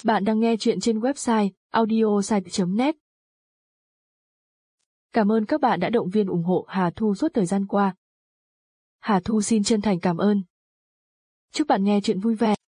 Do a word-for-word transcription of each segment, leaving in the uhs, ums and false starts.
Bạn đang nghe chuyện trên website audiosite chấm net. Cảm ơn các bạn đã động viên ủng hộ Hà Thu suốt thời gian qua. Hà Thu xin chân thành cảm ơn. Chúc bạn nghe chuyện vui vẻ.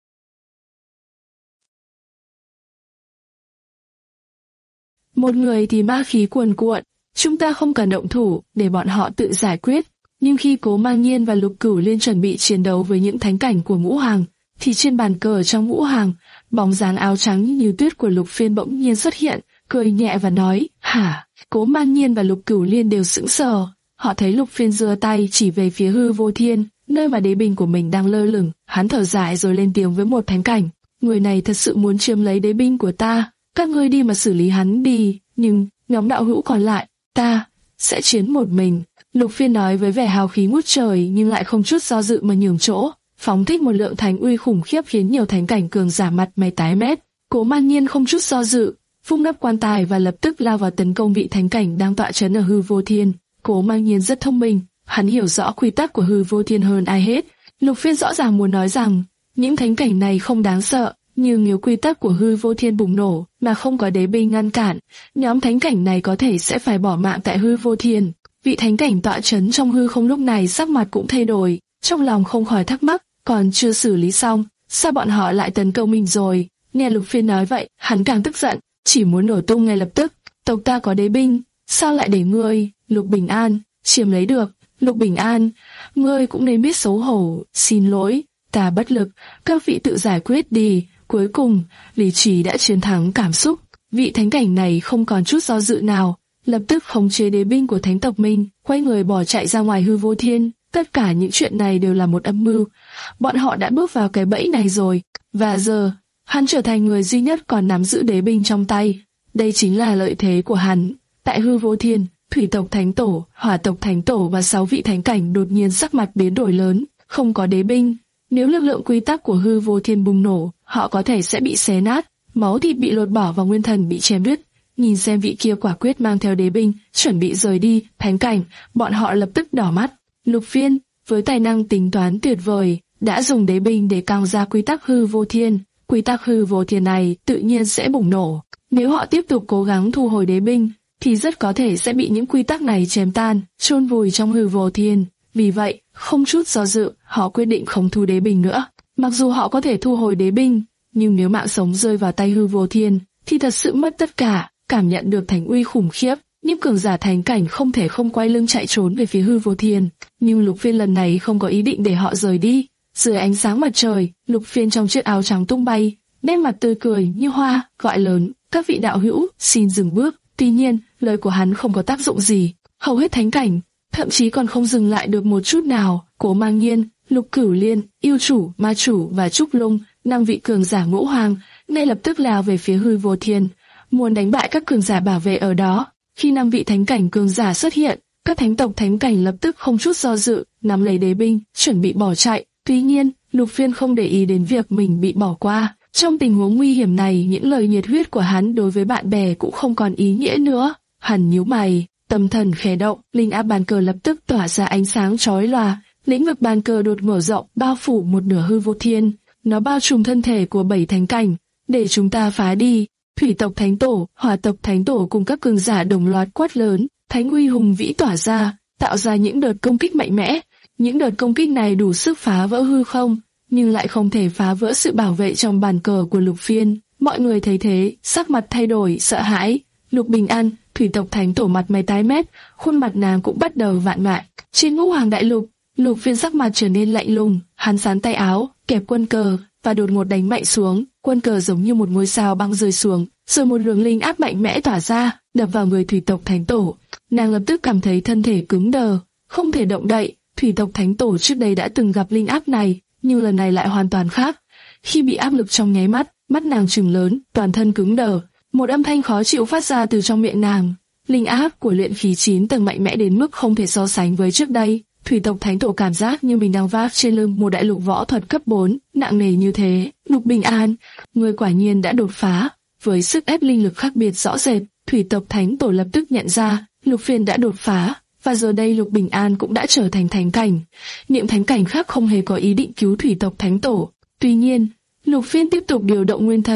Một người thì ma khí cuồn cuộn, chúng ta không cần động thủ để bọn họ tự giải quyết. Nhưng khi Cố Mang Nhiên và Lục Cửu Liên chuẩn bị chiến đấu với những thánh cảnh của Ngũ Hoàng, thì trên bàn cờ trong Ngũ Hoàng, bóng dáng áo trắng như tuyết của Lục Phiên bỗng nhiên xuất hiện, cười nhẹ và nói, hả? Cố Mang Nhiên và Lục Cửu Liên đều sững sờ. Họ thấy Lục Phiên giơ tay chỉ về phía hư vô thiên, nơi mà đế binh của mình đang lơ lửng. Hắn thở dài rồi lên tiếng với một thánh cảnh, người này thật sự muốn chiếm lấy đế binh của ta, các ngươi đi mà xử lý hắn đi. Nhưng nhóm đạo hữu còn lại, ta sẽ chiến một mình. Lục Phiên nói với vẻ hào khí ngút trời nhưng lại không chút do dự mà nhường chỗ, phóng thích một lượng thánh uy khủng khiếp khiến nhiều thánh cảnh cường giả mặt mày tái mét. Cố Mang Nhiên không chút do dự, vung nắp quan tài và lập tức lao vào tấn công vị thánh cảnh đang tọa trấn ở hư vô thiên. Cố Mang Nhiên rất thông minh, hắn hiểu rõ quy tắc của hư vô thiên hơn ai hết. Lục Phiên rõ ràng muốn nói rằng những thánh cảnh này không đáng sợ, nhưng nếu quy tắc của hư vô thiên bùng nổ mà không có đế binh ngăn cản, nhóm thánh cảnh này có thể sẽ phải bỏ mạng tại hư vô thiên. Vị thánh cảnh tọa trấn trong hư không lúc này sắc mặt cũng thay đổi, trong lòng không khỏi thắc mắc, còn chưa xử lý xong, sao bọn họ lại tấn công mình rồi? Nghe Lục Phiên nói vậy, hắn càng tức giận, chỉ muốn nổ tung ngay lập tức. Tộc ta có đế binh, sao lại để ngươi, Lục Bình An, chiếm lấy được? Lục Bình An, ngươi cũng nên biết xấu hổ. Xin lỗi, ta bất lực, các vị tự giải quyết đi. Cuối cùng, lý trí đã chiến thắng cảm xúc. Vị thánh cảnh này không còn chút do dự nào, lập tức khống chế đế binh của thánh tộc mình, quay người bỏ chạy ra ngoài hư vô thiên. Tất cả những chuyện này đều là một âm mưu. Bọn họ đã bước vào cái bẫy này rồi, và giờ hắn trở thành người duy nhất còn nắm giữ đế binh trong tay. Đây chính là lợi thế của hắn. Tại hư vô thiên, thủy tộc thánh tổ, hỏa tộc thánh tổ và sáu vị thánh cảnh đột nhiên sắc mặt biến đổi lớn. Không có đế binh, nếu lực lượng quy tắc của hư vô thiên bùng nổ, họ có thể sẽ bị xé nát, máu thịt bị lột bỏ và nguyên thần bị chém đứt. Nhìn xem vị kia quả quyết mang theo đế binh, chuẩn bị rời đi, thánh cảnh, bọn họ lập tức đỏ mắt. Lục Phiên, với tài năng tính toán tuyệt vời, đã dùng đế binh để căng ra quy tắc hư vô thiên. Quy tắc hư vô thiên này tự nhiên sẽ bùng nổ. Nếu họ tiếp tục cố gắng thu hồi đế binh, thì rất có thể sẽ bị những quy tắc này chém tan, chôn vùi trong hư vô thiên. Vì vậy, không chút do dự, họ quyết định không thu đế binh nữa. Mặc dù họ có thể thu hồi đế binh, nhưng nếu mạng sống rơi vào tay hư vô thiên, thì thật sự mất tất cả. Cảm nhận được thánh uy khủng khiếp, những cường giả thánh cảnh không thể không quay lưng chạy trốn về phía hư vô thiên. Nhưng Lục Phiên lần này không có ý định để họ rời đi. Dưới ánh sáng mặt trời, Lục Phiên trong chiếc áo trắng tung bay, nét mặt tươi cười như hoa, gọi lớn, các vị đạo hữu, xin dừng bước. Tuy nhiên, lời của hắn không có tác dụng gì. Hầu hết thánh cảnh, thậm chí còn không dừng lại được một chút nào. Cố Mang Nhiên, Lục Cửu Liên, Yêu Chủ, Ma Chủ và Trúc Lung, năm vị cường giả Ngũ Hoàng, ngay lập tức lao về phía hư vô thiên, muốn đánh bại các cường giả bảo vệ ở đó. Khi năm vị thánh cảnh cường giả xuất hiện, các thánh tộc thánh cảnh lập tức không chút do dự, nắm lấy đế binh, chuẩn bị bỏ chạy. Tuy nhiên, Lục Phiên không để ý đến việc mình bị bỏ qua. Trong tình huống nguy hiểm này, những lời nhiệt huyết của hắn đối với bạn bè cũng không còn ý nghĩa nữa. Hắn nhíu mày, tâm thần khẽ động, linh áp bàn cờ lập tức tỏa ra ánh sáng chói lòa. Lĩnh vực bàn cờ đột mở rộng, bao phủ một nửa hư vô thiên. Nó bao trùm thân thể của bảy thánh cảnh, để chúng ta phá đi. Thủy tộc thánh tổ, hỏa tộc thánh tổ cùng các cường giả đồng loạt quát lớn, thánh uy hùng vĩ tỏa ra, tạo ra những đợt công kích mạnh mẽ. Những đợt công kích này đủ sức phá vỡ hư không, nhưng lại không thể phá vỡ sự bảo vệ trong bàn cờ của Lục Phiên. Mọi người thấy thế, sắc mặt thay đổi, sợ hãi. Lục Bình An, thủy tộc thánh tổ mặt mày tái mét, khuôn mặt nàng cũng bắt đầu vạn mại. Trên Ngũ Hoàng đại lục, Lục Phiên sắc mặt trở nên lạnh lùng, hắn sán tay áo, kẹp quân cờ và đột ngột đánh mạnh xuống. Quân cờ giống như một ngôi sao băng rơi xuống, rồi một luồng linh áp mạnh mẽ tỏa ra, đập vào người thủy tộc thánh tổ. Nàng lập tức cảm thấy thân thể cứng đờ, không thể động đậy. Thủy tộc thánh tổ trước đây đã từng gặp linh áp này, nhưng lần này lại hoàn toàn khác. Khi bị áp lực trong nháy mắt, mắt nàng trừng lớn, toàn thân cứng đờ. Một âm thanh khó chịu phát ra từ trong miệng nàng. Linh áp của luyện khí chín tầng mạnh mẽ đến mức không thể so sánh với trước đây. Thủy tộc thánh tổ cảm giác như mình đang vác trên lưng một đại lục võ thuật cấp bốn, nặng nề như thế. Lục Bình An, người quả nhiên đã đột phá. Với sức ép linh lực khác biệt rõ rệt, thủy tộc thánh tổ lập tức nhận ra Lục Phiên đã đột phá, và giờ đây Lục Bình An cũng đã trở thành thánh cảnh. Niệm thánh cảnh khác không hề có ý định cứu thủy tộc thánh tổ. Tuy nhiên, Lục Phiên tiếp tục điều động nguyên thần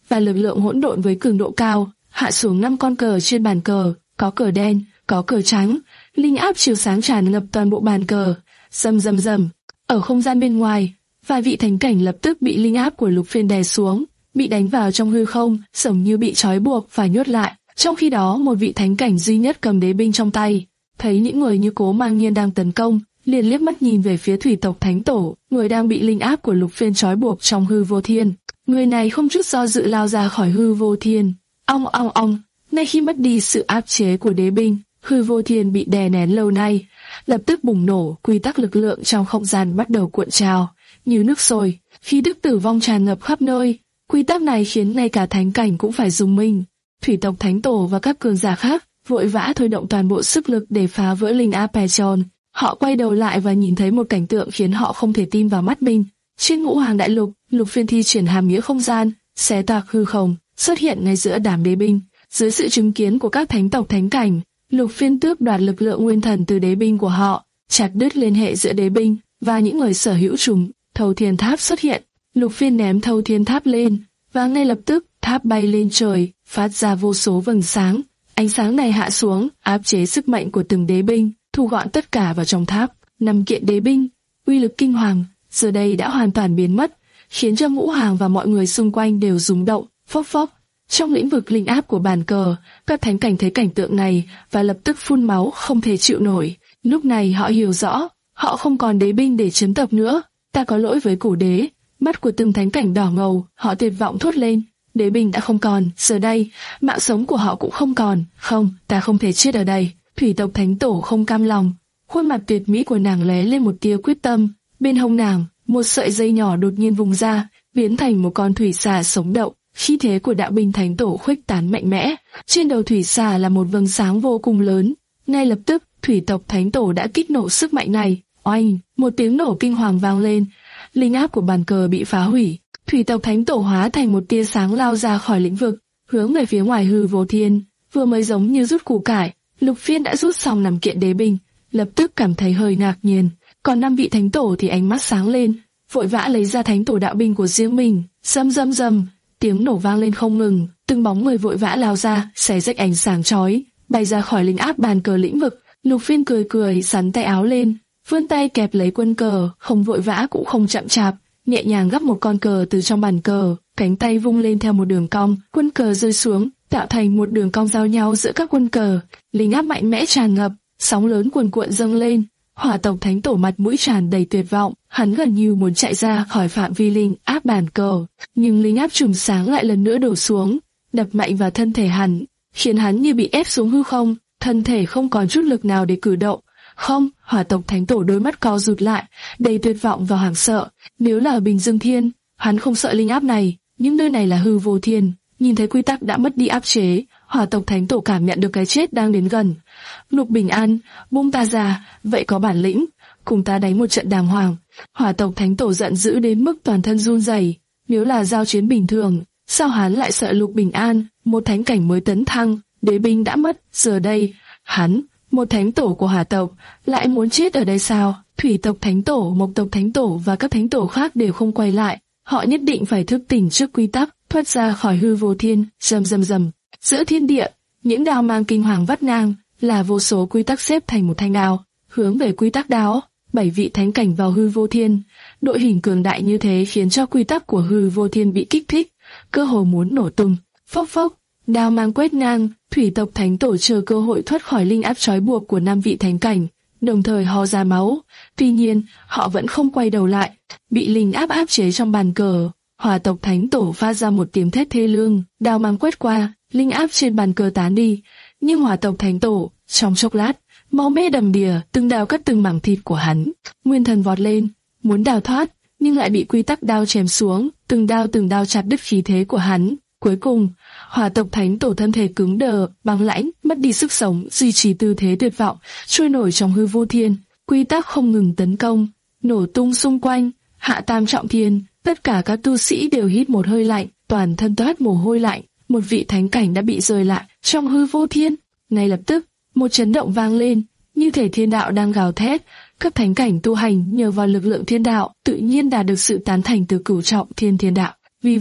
và lực lượng hỗn độn với cường độ cao, hạ xuống năm con cờ trên bàn cờ, có cờ đen, có cờ trắng, linh áp chiếu sáng tràn ngập toàn bộ bàn cờ. Rầm rầm rầm, ở không gian bên ngoài, vài vị thánh cảnh lập tức bị linh áp của Lục Phiên đè xuống, bị đánh vào trong hư không, giống như bị trói buộc và nhốt lại. Trong khi đó, một vị thánh cảnh duy nhất cầm đế binh trong tay, thấy những người như Cố Mang Nhiên đang tấn công, liền liếc mắt nhìn về phía thủy tộc thánh tổ, người đang bị linh áp của Lục Phiên trói buộc trong hư vô thiên. Người này không chút do dự lao ra khỏi hư vô thiên. Ong ong ong, ngay khi mất đi sự áp chế của đế binh, hư vô thiên bị đè nén lâu nay, lập tức bùng nổ, quy tắc lực lượng trong không gian bắt đầu cuộn trào, như nước sôi, khí tức tử vong tràn ngập khắp nơi. Quy tắc này khiến ngay cả thánh cảnh cũng phải rùng mình. Thủy tộc thánh tổ và các cường giả khác vội vã thôi động toàn bộ sức lực để phá vỡ linh áp Petrol. Họ quay đầu lại và nhìn thấy một cảnh tượng khiến họ không thể tin vào mắt mình. Trên ngũ hoàng đại lục, Lục Phiên thi triển hàm nghĩa không gian, xé toạc hư không, xuất hiện ngay giữa đám đế binh. Dưới sự chứng kiến của các thánh tộc thánh cảnh, Lục Phiên tước đoạt lực lượng nguyên thần từ đế binh của họ, chặt đứt liên hệ giữa đế binh và những người sở hữu chúng. Thâu Thiên Tháp xuất hiện. Lục Phiên ném Thâu Thiên Tháp lên, và ngay lập tức tháp bay lên trời, phát ra vô số vầng sáng. Ánh sáng này hạ xuống, áp chế sức mạnh của từng đế binh, thu gọn tất cả vào trong tháp. Năm kiện đế binh, uy lực kinh hoàng, giờ đây đã hoàn toàn biến mất, khiến cho ngũ hàng và mọi người xung quanh đều rung động. Phốc phốc. Trong lĩnh vực linh áp của bàn cờ, các thánh cảnh thấy cảnh tượng này và lập tức phun máu không thể chịu nổi. Lúc này họ hiểu rõ, họ không còn đế binh để chấn tập nữa. Ta có lỗi với cổ đế. Mắt của từng thánh cảnh đỏ ngầu, họ tuyệt vọng thốt lên. Đế binh đã không còn, giờ đây, mạng sống của họ cũng không còn. Không, ta không thể chết ở đây. Thủy tộc thánh tổ không cam lòng. Khuôn mặt tuyệt mỹ của nàng lóe lên một tia quyết tâm. Bên hông nàng, một sợi dây nhỏ đột nhiên vùng ra, biến thành một con thủy xà sống động. Khí thế của đạo binh thánh tổ khuếch tán mạnh mẽ. Trên đầu thủy xà là một vầng sáng vô cùng lớn. Ngay lập tức, thủy tộc thánh tổ đã kích nổ sức mạnh này. Oanh, một tiếng nổ kinh hoàng vang lên. Linh áp của bàn cờ bị phá hủy. Thủy tộc thánh tổ hóa thành một tia sáng lao ra khỏi lĩnh vực, hướng về phía ngoài hư vô thiên. Vừa mới giống như rút củ cải, Lục Phiên đã rút xong năm kiện đế binh, lập tức cảm thấy hơi ngạc nhiên. Còn năm vị thánh tổ thì ánh mắt sáng lên, vội vã lấy ra thánh tổ đạo binh của riêng mình. Rầm rầm rầm, tiếng nổ vang lên không ngừng, từng bóng người vội vã lao ra, xé rách ánh sáng chói, bay ra khỏi linh áp bàn cờ lĩnh vực. Lục Phiên cười cười, sắn tay áo lên, vươn tay kẹp lấy quân cờ, không vội vã cũng không chậm chạp, nhẹ nhàng gấp một con cờ từ trong bàn cờ, cánh tay vung lên theo một đường cong, quân cờ rơi xuống, tạo thành một đường cong giao nhau giữa các quân cờ. Linh áp mạnh mẽ tràn ngập, sóng lớn cuồn cuộn dâng lên. Hỏa tộc thánh tổ mặt mũi tràn đầy tuyệt vọng, hắn gần như muốn chạy ra khỏi phạm vi linh áp bàn cờ, nhưng linh áp chùm sáng lại lần nữa đổ xuống, đập mạnh vào thân thể hắn, khiến hắn như bị ép xuống hư không, thân thể không còn chút lực nào để cử động. Không, hỏa tộc thánh tổ đôi mắt co rụt lại, đầy tuyệt vọng và hoảng sợ. Nếu là ở Bình Dương Thiên, hắn không sợ linh áp này, nhưng nơi này là hư vô thiên. Nhìn thấy quy tắc đã mất đi áp chế, hỏa tộc thánh tổ cảm nhận được cái chết đang đến gần. Lục Bình An, buông ta ra, vậy có bản lĩnh, cùng ta đánh một trận đàng hoàng. Hỏa tộc thánh tổ giận dữ đến mức toàn thân run rẩy. Nếu là giao chiến bình thường, sao hắn lại sợ Lục Bình An, một thánh cảnh mới tấn thăng, đế binh đã mất, giờ đây, hắn, một thánh tổ của hỏa tộc, lại muốn chết ở đây sao? Thủy tộc thánh tổ, mộc tộc thánh tổ và các thánh tổ khác đều không quay lại, họ nhất định phải thức tỉnh trước quy tắc, thoát ra khỏi hư vô thiên. Rầm rầm rầm, giữa thiên địa, những đao mang kinh hoàng vắt ngang, là vô số quy tắc xếp thành một thanh đao, hướng về quy tắc đao. Bảy vị thánh cảnh vào hư vô thiên, đội hình cường đại như thế khiến cho quy tắc của hư vô thiên bị kích thích, cơ hồ muốn nổ tung. Phốc phốc, đao mang quét ngang, thủy tộc thánh tổ chờ cơ hội thoát khỏi linh áp trói buộc của năm vị thánh cảnh, đồng thời ho ra máu. Tuy nhiên, họ vẫn không quay đầu lại, bị linh áp áp chế trong bàn cờ. Hỏa tộc thánh tổ phát ra một tiếng thét thê lương, đao mang quét qua, linh áp trên bàn cờ tán đi. Nhưng hỏa tộc thánh tổ, trong chốc lát, máu me đầm đìa, từng đao cắt từng mảng thịt của hắn. Nguyên thần vọt lên, muốn đào thoát, nhưng lại bị quy tắc đao chém xuống, từng đao từng đao chặt đứt khí thế của hắn. Cuối cùng, hỏa tộc thánh tổ thân thể cứng đờ, băng lãnh, mất đi sức sống, duy trì tư thế tuyệt vọng, trôi nổi trong hư vô thiên. Quy tắc không ngừng tấn công, nổ tung xung quanh. Hạ tam trọng thiên, tất cả các tu sĩ đều hít một hơi lạnh, toàn thân toát mồ hôi lạnh. Một vị thánh cảnh đã bị rơi lại trong hư vô thiên. Ngay lập tức, một chấn động vang lên, như thể thiên đạo đang gào thét. Các thánh cảnh tu hành nhờ vào lực lượng thiên đạo, tự nhiên đạt được sự tán thành từ cửu trọng thiên thiên đạo. Vì vậy,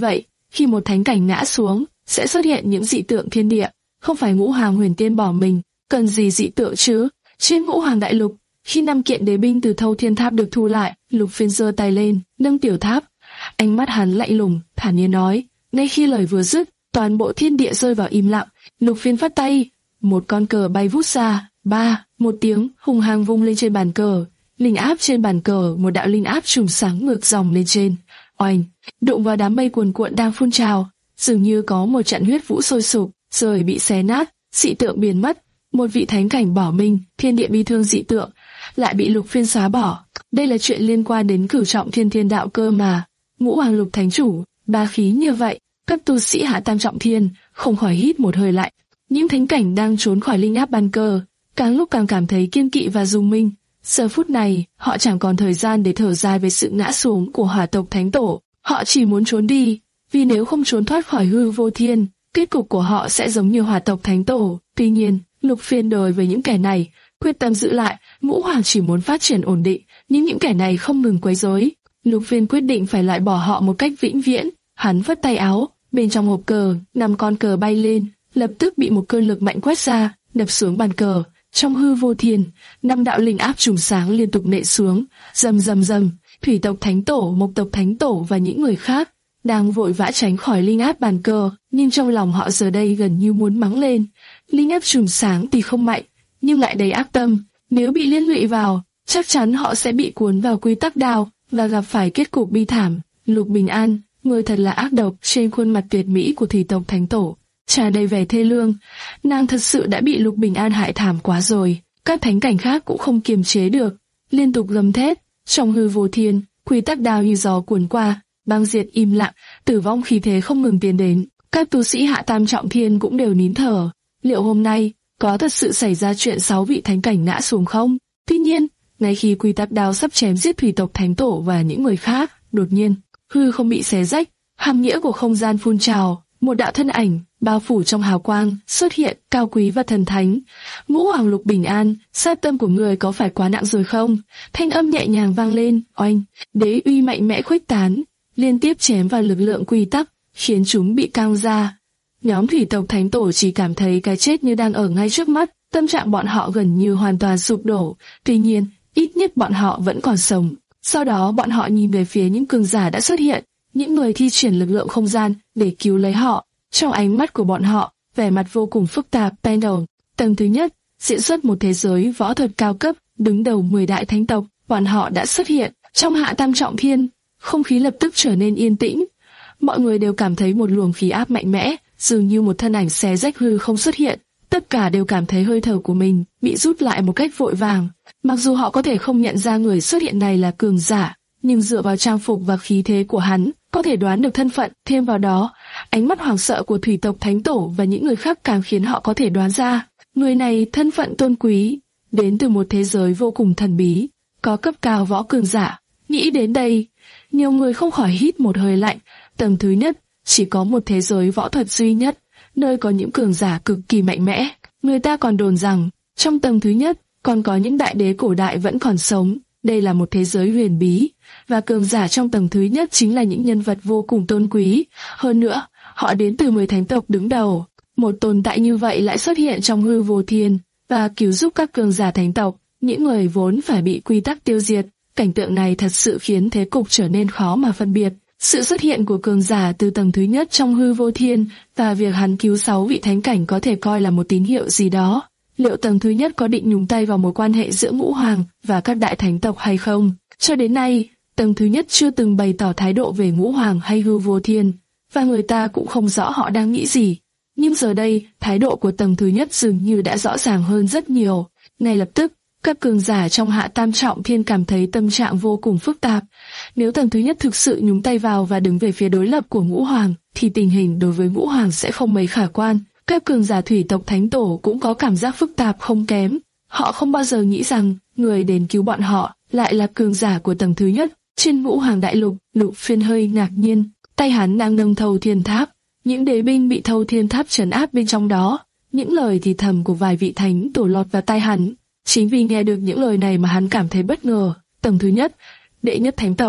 khi một thánh cảnh ngã xuống, sẽ xuất hiện những dị tượng thiên địa. Không phải Ngũ Hoàng Huyền Tiên bỏ mình, cần gì dị tượng chứ? Trên Ngũ Hoàng Đại Lục, khi năm kiện đế binh từ Thâu Thiên Tháp được thu lại, Lục Phiên giơ tay lên, nâng tiểu tháp. Ánh mắt hắn lạnh lùng, thản nhiên nói. Ngay khi lời vừa dứt, toàn bộ thiên địa rơi vào im lặng. Lục Phiên phất tay, một con cờ bay vút ra. Ba, một tiếng hùng hăng vung lên trên bàn cờ. Linh áp trên bàn cờ, một đạo linh áp trùm sáng ngược dòng lên trên. Oanh, đụng vào đám mây cuồn cuộn đang phun trào, dường như có một trận huyết vũ sôi sục, rồi bị xé nát, dị tượng biến mất. Một vị thánh cảnh bỏ mình, thiên địa bi thương dị tượng, lại bị Lục Phiên xóa bỏ. Đây là chuyện liên quan đến cửu trọng thiên thiên đạo cơ mà. Ngũ Hoàng Lục Thánh Chủ, ba khí như vậy, các tu sĩ hạ tam trọng thiên không khỏi hít một hơi lạnh. Những thánh cảnh đang trốn khỏi linh áp bàn cờ, càng lúc càng cảm thấy kiêng kỵ và rung minh. Giờ phút này, họ chẳng còn thời gian để thở dài về sự ngã xuống của Hỏa tộc Thánh Tổ. Họ chỉ muốn trốn đi, vì nếu không trốn thoát khỏi hư vô thiên, kết cục của họ sẽ giống như Hỏa tộc Thánh Tổ. Tuy nhiên, Lục Phiên đối với những kẻ này, quyết tâm giữ lại. Ngũ Hoàng chỉ muốn phát triển ổn định, nhưng những kẻ này không ngừng quấy rối. Lục Phiên quyết định phải loại bỏ họ một cách vĩnh viễn. Hắn vất tay áo, bên trong hộp cờ, năm con cờ bay lên, lập tức bị một cơn lực mạnh quét ra, đập xuống bàn cờ. Trong hư vô thiên, năm đạo linh áp trùm sáng liên tục nện xuống, rầm rầm rầm. Thủy tộc Thánh Tổ, Mộc tộc Thánh Tổ và những người khác đang vội vã tránh khỏi linh áp bàn cờ, nhưng trong lòng họ giờ đây gần như muốn mắng lên. Linh áp trùm sáng thì không mạnh, nhưng lại đầy ác tâm. Nếu bị liên lụy vào, chắc chắn họ sẽ bị cuốn vào quy tắc đao và gặp phải kết cục bi thảm. Lục Bình An, người thật là ác độc. Trên khuôn mặt tuyệt mỹ của Thủy tộc Thánh Tổ tràn đầy vẻ thê lương. Nàng thật sự đã bị Lục Bình An hại thảm quá rồi. Các thánh cảnh khác cũng không kiềm chế được, liên tục gầm thét. Trong hư vô thiên, quy tắc đao như gió cuốn qua, băng diệt im lặng, tử vong khí thế không ngừng tiến đến. Các tu sĩ hạ tam trọng thiên cũng đều nín thở. Liệu hôm nay có thật sự xảy ra chuyện sáu vị thánh cảnh ngã xuống không? Tuy nhiên, ngay khi quy tắc đao sắp chém giết Thủy tộc Thánh Tổ và những người khác, đột nhiên hư không bị xé rách, hàm nghĩa của không gian phun trào, một đạo thân ảnh bao phủ trong hào quang xuất hiện, cao quý và thần thánh. Ngũ Hoàng Lục Bình An, sát tâm của người có phải quá nặng rồi không? Thanh âm nhẹ nhàng vang lên. Oanh, đế uy mạnh mẽ khuếch tán, liên tiếp chém vào lực lượng quy tắc, khiến chúng bị căng ra. Nhóm Thủy tộc Thánh Tổ chỉ cảm thấy cái chết như đang ở ngay trước mắt, tâm trạng bọn họ gần như hoàn toàn sụp đổ. Tuy nhiên, ít nhất bọn họ vẫn còn sống. Sau đó bọn họ nhìn về phía những cường giả đã xuất hiện, những người thi triển lực lượng không gian để cứu lấy họ. Trong ánh mắt của bọn họ, vẻ mặt vô cùng phức tạp. Panel, tầng thứ nhất, diễn xuất một thế giới võ thuật cao cấp, đứng đầu mười đại thánh tộc. Bọn họ đã xuất hiện trong hạ tam trọng thiên, không khí lập tức trở nên yên tĩnh. Mọi người đều cảm thấy một luồng khí áp mạnh mẽ, dường như một thân ảnh xé rách hư không xuất hiện. Tất cả đều cảm thấy hơi thở của mình bị rút lại một cách vội vàng. Mặc dù họ có thể không nhận ra người xuất hiện này là cường giả, nhưng dựa vào trang phục và khí thế của hắn, có thể đoán được thân phận. Thêm vào đó, ánh mắt hoảng sợ của Thủy tộc Thánh Tổ và những người khác càng khiến họ có thể đoán ra, người này thân phận tôn quý, đến từ một thế giới vô cùng thần bí, có cấp cao võ cường giả. Nghĩ đến đây, nhiều người không khỏi hít một hơi lạnh. Tầng thứ nhất, chỉ có một thế giới võ thuật duy nhất, nơi có những cường giả cực kỳ mạnh mẽ. Người ta còn đồn rằng, trong tầng thứ nhất, còn có những đại đế cổ đại vẫn còn sống. Đây là một thế giới huyền bí, và cường giả trong tầng thứ nhất chính là những nhân vật vô cùng tôn quý. Hơn nữa, họ đến từ mười thánh tộc đứng đầu. Một tồn tại như vậy lại xuất hiện trong hư vô thiên, và cứu giúp các cường giả thánh tộc, những người vốn phải bị quy tắc tiêu diệt. Cảnh tượng này thật sự khiến thế cục trở nên khó mà phân biệt. Sự xuất hiện của cường giả từ tầng thứ nhất trong hư vô thiên, và việc hắn cứu sáu vị thánh cảnh có thể coi là một tín hiệu gì đó. Liệu tầng thứ nhất có định nhúng tay vào mối quan hệ giữa Ngũ Hoàng và các đại thánh tộc hay không? Cho đến nay, tầng thứ nhất chưa từng bày tỏ thái độ về Ngũ Hoàng hay hư vô thiên, và người ta cũng không rõ họ đang nghĩ gì. Nhưng giờ đây, thái độ của tầng thứ nhất dường như đã rõ ràng hơn rất nhiều. Ngay lập tức, các cường giả trong hạ tam trọng thiên cảm thấy tâm trạng vô cùng phức tạp. Nếu tầng thứ nhất thực sự nhúng tay vào và đứng về phía đối lập của Ngũ Hoàng, thì tình hình đối với Ngũ Hoàng sẽ không mấy khả quan. Các cường giả Thủy tộc Thánh Tổ cũng có cảm giác phức tạp không kém. Họ không bao giờ nghĩ rằng người đến cứu bọn họ lại là cường giả của tầng thứ nhất. Trên Ngũ Hoàng Đại Lục, Lục Phiên hơi ngạc nhiên, tay hắn đang nâng Thâu Thiên Tháp. Những đế binh bị Thâu Thiên Tháp trấn áp bên trong đó. Những lời thì thầm của vài vị thánh tổ lọt vào tai hắn. Chính vì nghe được những lời này mà hắn cảm thấy bất ngờ. Tầng thứ nhất, đệ nhất thánh tộc,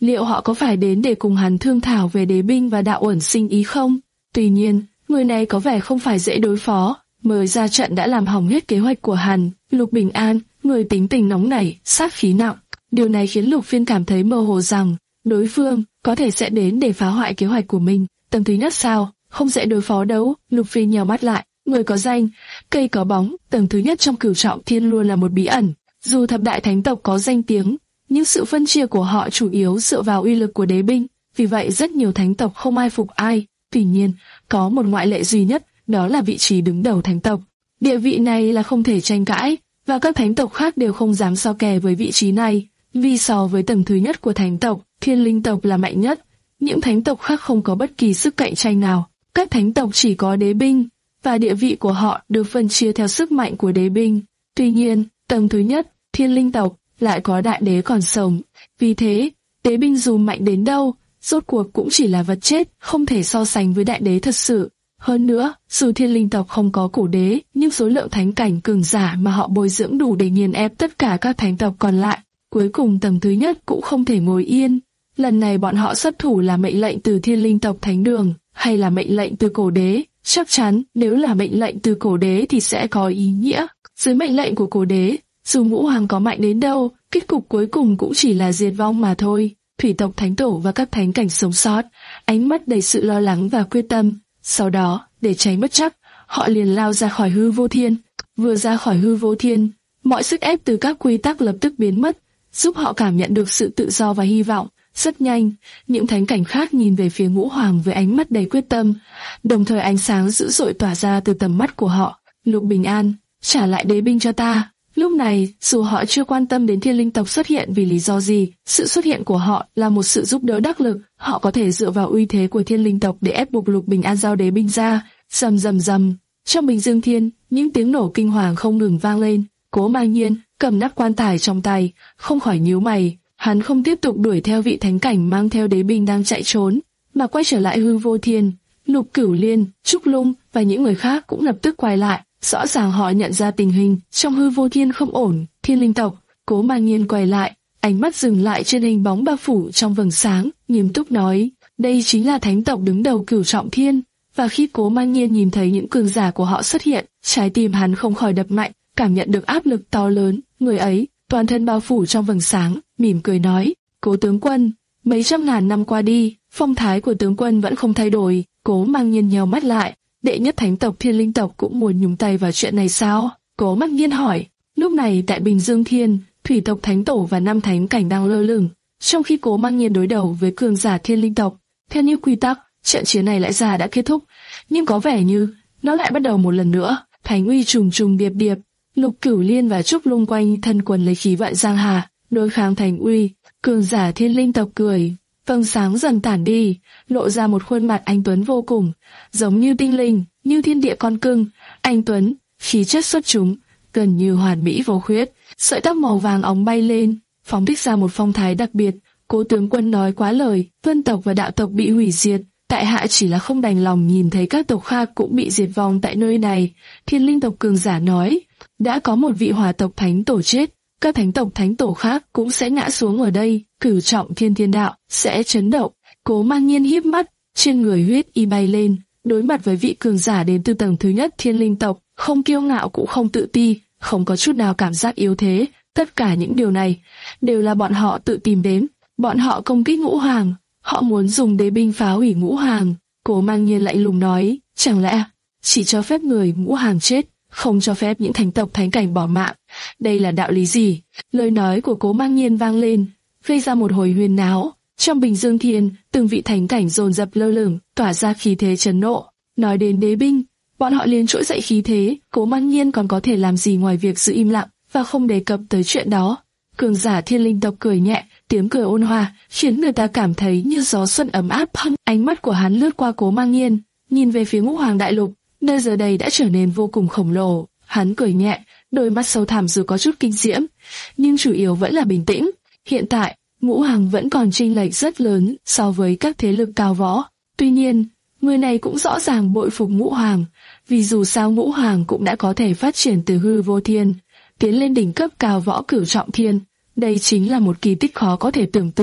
liệu họ có phải đến để cùng hắn thương thảo về đế binh và đạo uẩn sinh ý không? Tuy nhiên, người này có vẻ không phải dễ đối phó, mới ra trận đã làm hỏng hết kế hoạch của hắn. Lục Bình An, người tính tình nóng nảy, sát khí nặng. Điều này khiến Lục Phiên cảm thấy mơ hồ rằng đối phương có thể sẽ đến để phá hoại kế hoạch của mình. Tầng thứ nhất sao? Không dễ đối phó đâu. Lục Phiên nheo mắt lại. Người có danh, cây có bóng. Tầng thứ nhất trong Cửu Trọng Thiên luôn là một bí ẩn. Dù thập đại thánh tộc có danh tiếng, nhưng sự phân chia của họ chủ yếu dựa vào uy lực của đế binh. Vì vậy rất nhiều thánh tộc không ai phục ai. Tuy nhiên, có một ngoại lệ duy nhất, đó là vị trí đứng đầu thánh tộc. Địa vị này là không thể tranh cãi, và các thánh tộc khác đều không dám so kè với vị trí này. Vì so với tầng thứ nhất của thánh tộc, Thiên Linh tộc là mạnh nhất. Những thánh tộc khác không có bất kỳ sức cạnh tranh nào. Các thánh tộc chỉ có đế binh, và địa vị của họ được phân chia theo sức mạnh của đế binh. Tuy nhiên, tầng thứ nhất, Thiên Linh tộc, lại có đại đế còn sống. Vì thế, đế binh dù mạnh đến đâu, rốt cuộc cũng chỉ là vật chết, không thể so sánh với đại đế thật sự. Hơn nữa, dù Thiên Linh tộc không có cổ đế, nhưng số lượng thánh cảnh cường giả mà họ bồi dưỡng đủ để nghiền ép tất cả các thánh tộc còn lại. Cuối cùng tầng thứ nhất cũng không thể ngồi yên. Lần này bọn họ xuất thủ là mệnh lệnh từ Thiên Linh tộc Thánh Đường, hay là mệnh lệnh từ cổ đế? Chắc chắn, nếu là mệnh lệnh từ cổ đế thì sẽ có ý nghĩa. Dưới mệnh lệnh của cổ đế, dù ngũ hoàng có mạnh đến đâu, kết cục cuối cùng cũng chỉ là diệt vong mà thôi. Thủy tộc Thánh Tổ và các thánh cảnh sống sót, ánh mắt đầy sự lo lắng và quyết tâm. Sau đó, để tránh bất trắc, họ liền lao ra khỏi hư vô thiên. Vừa ra khỏi hư vô thiên, mọi sức ép từ các quy tắc lập tức biến mất, giúp họ cảm nhận được sự tự do và hy vọng. Rất nhanh, những thánh cảnh khác nhìn về phía ngũ hoàng với ánh mắt đầy quyết tâm, đồng thời ánh sáng dữ dội tỏa ra từ tầm mắt của họ. Lục Bình An, trả lại đế binh cho ta. Lúc này, dù họ chưa quan tâm đến Thiên Linh tộc xuất hiện vì lý do gì, sự xuất hiện của họ là một sự giúp đỡ đắc lực. Họ có thể dựa vào uy thế của Thiên Linh tộc để ép buộc Lục Bình An giao đế binh ra. Rầm rầm rầm, trong Bình Dương Thiên, những tiếng nổ kinh hoàng không ngừng vang lên. Cố Mang Nhiên cầm nắp quan tài trong tay, không khỏi nhíu mày. Hắn không tiếp tục đuổi theo vị thánh cảnh mang theo đế binh đang chạy trốn, mà quay trở lại hư vô thiên. Lục Cửu Liên, Trúc Lung và những người khác cũng lập tức quay lại. Rõ ràng họ nhận ra tình hình trong hư vô thiên không ổn. Thiên Linh tộc, Cố Mang Nhiên quay lại, ánh mắt dừng lại trên hình bóng bao phủ trong vầng sáng, nghiêm túc nói: đây chính là thánh tộc đứng đầu Cửu Trọng Thiên. Và khi Cố Mang Nhiên nhìn thấy những cường giả của họ xuất hiện, trái tim hắn không khỏi đập mạnh, cảm nhận được áp lực to lớn. Người ấy, toàn thân bao phủ trong vầng sáng, mỉm cười nói: Cố tướng quân, mấy trăm ngàn năm qua đi, phong thái của tướng quân vẫn không thay đổi. Cố Mang Nhiên nheo mắt lại. Đệ nhất thánh tộc Thiên Linh tộc cũng muốn nhúng tay vào chuyện này sao? Cố Mang Nhiên hỏi. Lúc này tại Bình Dương Thiên, Thủy tộc Thánh Tổ và năm thánh cảnh đang lơ lửng, trong khi Cố Mang Nhiên đối đầu với cường giả Thiên Linh tộc. Theo như quy tắc, trận chiến này lẽ ra đã kết thúc, nhưng có vẻ như nó lại bắt đầu một lần nữa. Thánh uy trùng trùng điệp điệp, Lục Cửu Liên và Trúc Lung quanh thân quần lấy khí vận giang hà, đối kháng thánh uy. Cường giả Thiên Linh tộc cười, vầng sáng dần tản đi, lộ ra một khuôn mặt anh tuấn vô cùng, giống như tinh linh, như thiên địa con cưng. Anh tuấn, khí chất xuất chúng, gần như hoàn mỹ vô khuyết. Sợi tóc màu vàng óng bay lên, phóng thích ra một phong thái đặc biệt. Cố tướng quân nói quá lời, vân tộc và đạo tộc bị hủy diệt, tại hạ chỉ là không đành lòng nhìn thấy các tộc khác cũng bị diệt vong tại nơi này. Thiên Linh tộc cường giả nói, đã có một vị hỏa tộc thánh tổ chết, các thánh tộc thánh tổ khác cũng sẽ ngã xuống ở đây. Cửu Trọng Thiên Thiên đạo sẽ chấn động. Cố Mang Nhiên híp mắt, trên người huyết y bay lên, đối mặt với vị cường giả đến từ tầng thứ nhất Thiên Linh tộc, không kiêu ngạo cũng không tự ti, không có chút nào cảm giác yếu thế. Tất cả những điều này đều là bọn họ tự tìm đến. Bọn họ công kích ngũ hoàng, họ muốn dùng đế binh phá hủy ngũ hoàng. Cố Mang Nhiên lạnh lùng nói, chẳng lẽ chỉ cho phép người ngũ hoàng chết, không cho phép những thánh tộc thánh cảnh bỏ mạng? Đây là đạo lý gì? Lời nói của Cố Mang Nhiên vang lên, gây ra một hồi huyên náo. Trong Bình Dương Thiên, từng vị thánh cảnh dồn dập lơ lửng, tỏa ra khí thế chấn nộ. Nói đến đế binh, bọn họ liền trỗi dậy khí thế. Cố Mang Nhiên còn có thể làm gì ngoài việc giữ im lặng và không đề cập tới chuyện đó? Cường giả Thiên Linh tộc cười nhẹ, tiếng cười ôn hòa, khiến người ta cảm thấy như gió xuân ấm áp. Ánh mắt của hắn lướt qua Cố Mang Nhiên, nhìn về phía Ngũ Hoàng Đại Lục, nơi giờ đây đã trở nên vô cùng khổng lồ. Hắn cười nhẹ, đôi mắt sâu thẳm dù có chút kinh diễm, nhưng chủ yếu vẫn là bình tĩnh. Hiện tại, Ngũ Hoàng vẫn còn chênh lệch rất lớn so với các thế lực cao võ. Tuy nhiên, người này cũng rõ ràng bội phục Ngũ Hoàng, vì dù sao Ngũ Hoàng cũng đã có thể phát triển từ hư vô thiên, tiến lên đỉnh cấp cao võ Cửu Trọng Thiên. Đây chính là một kỳ tích khó có thể tưởng tượng.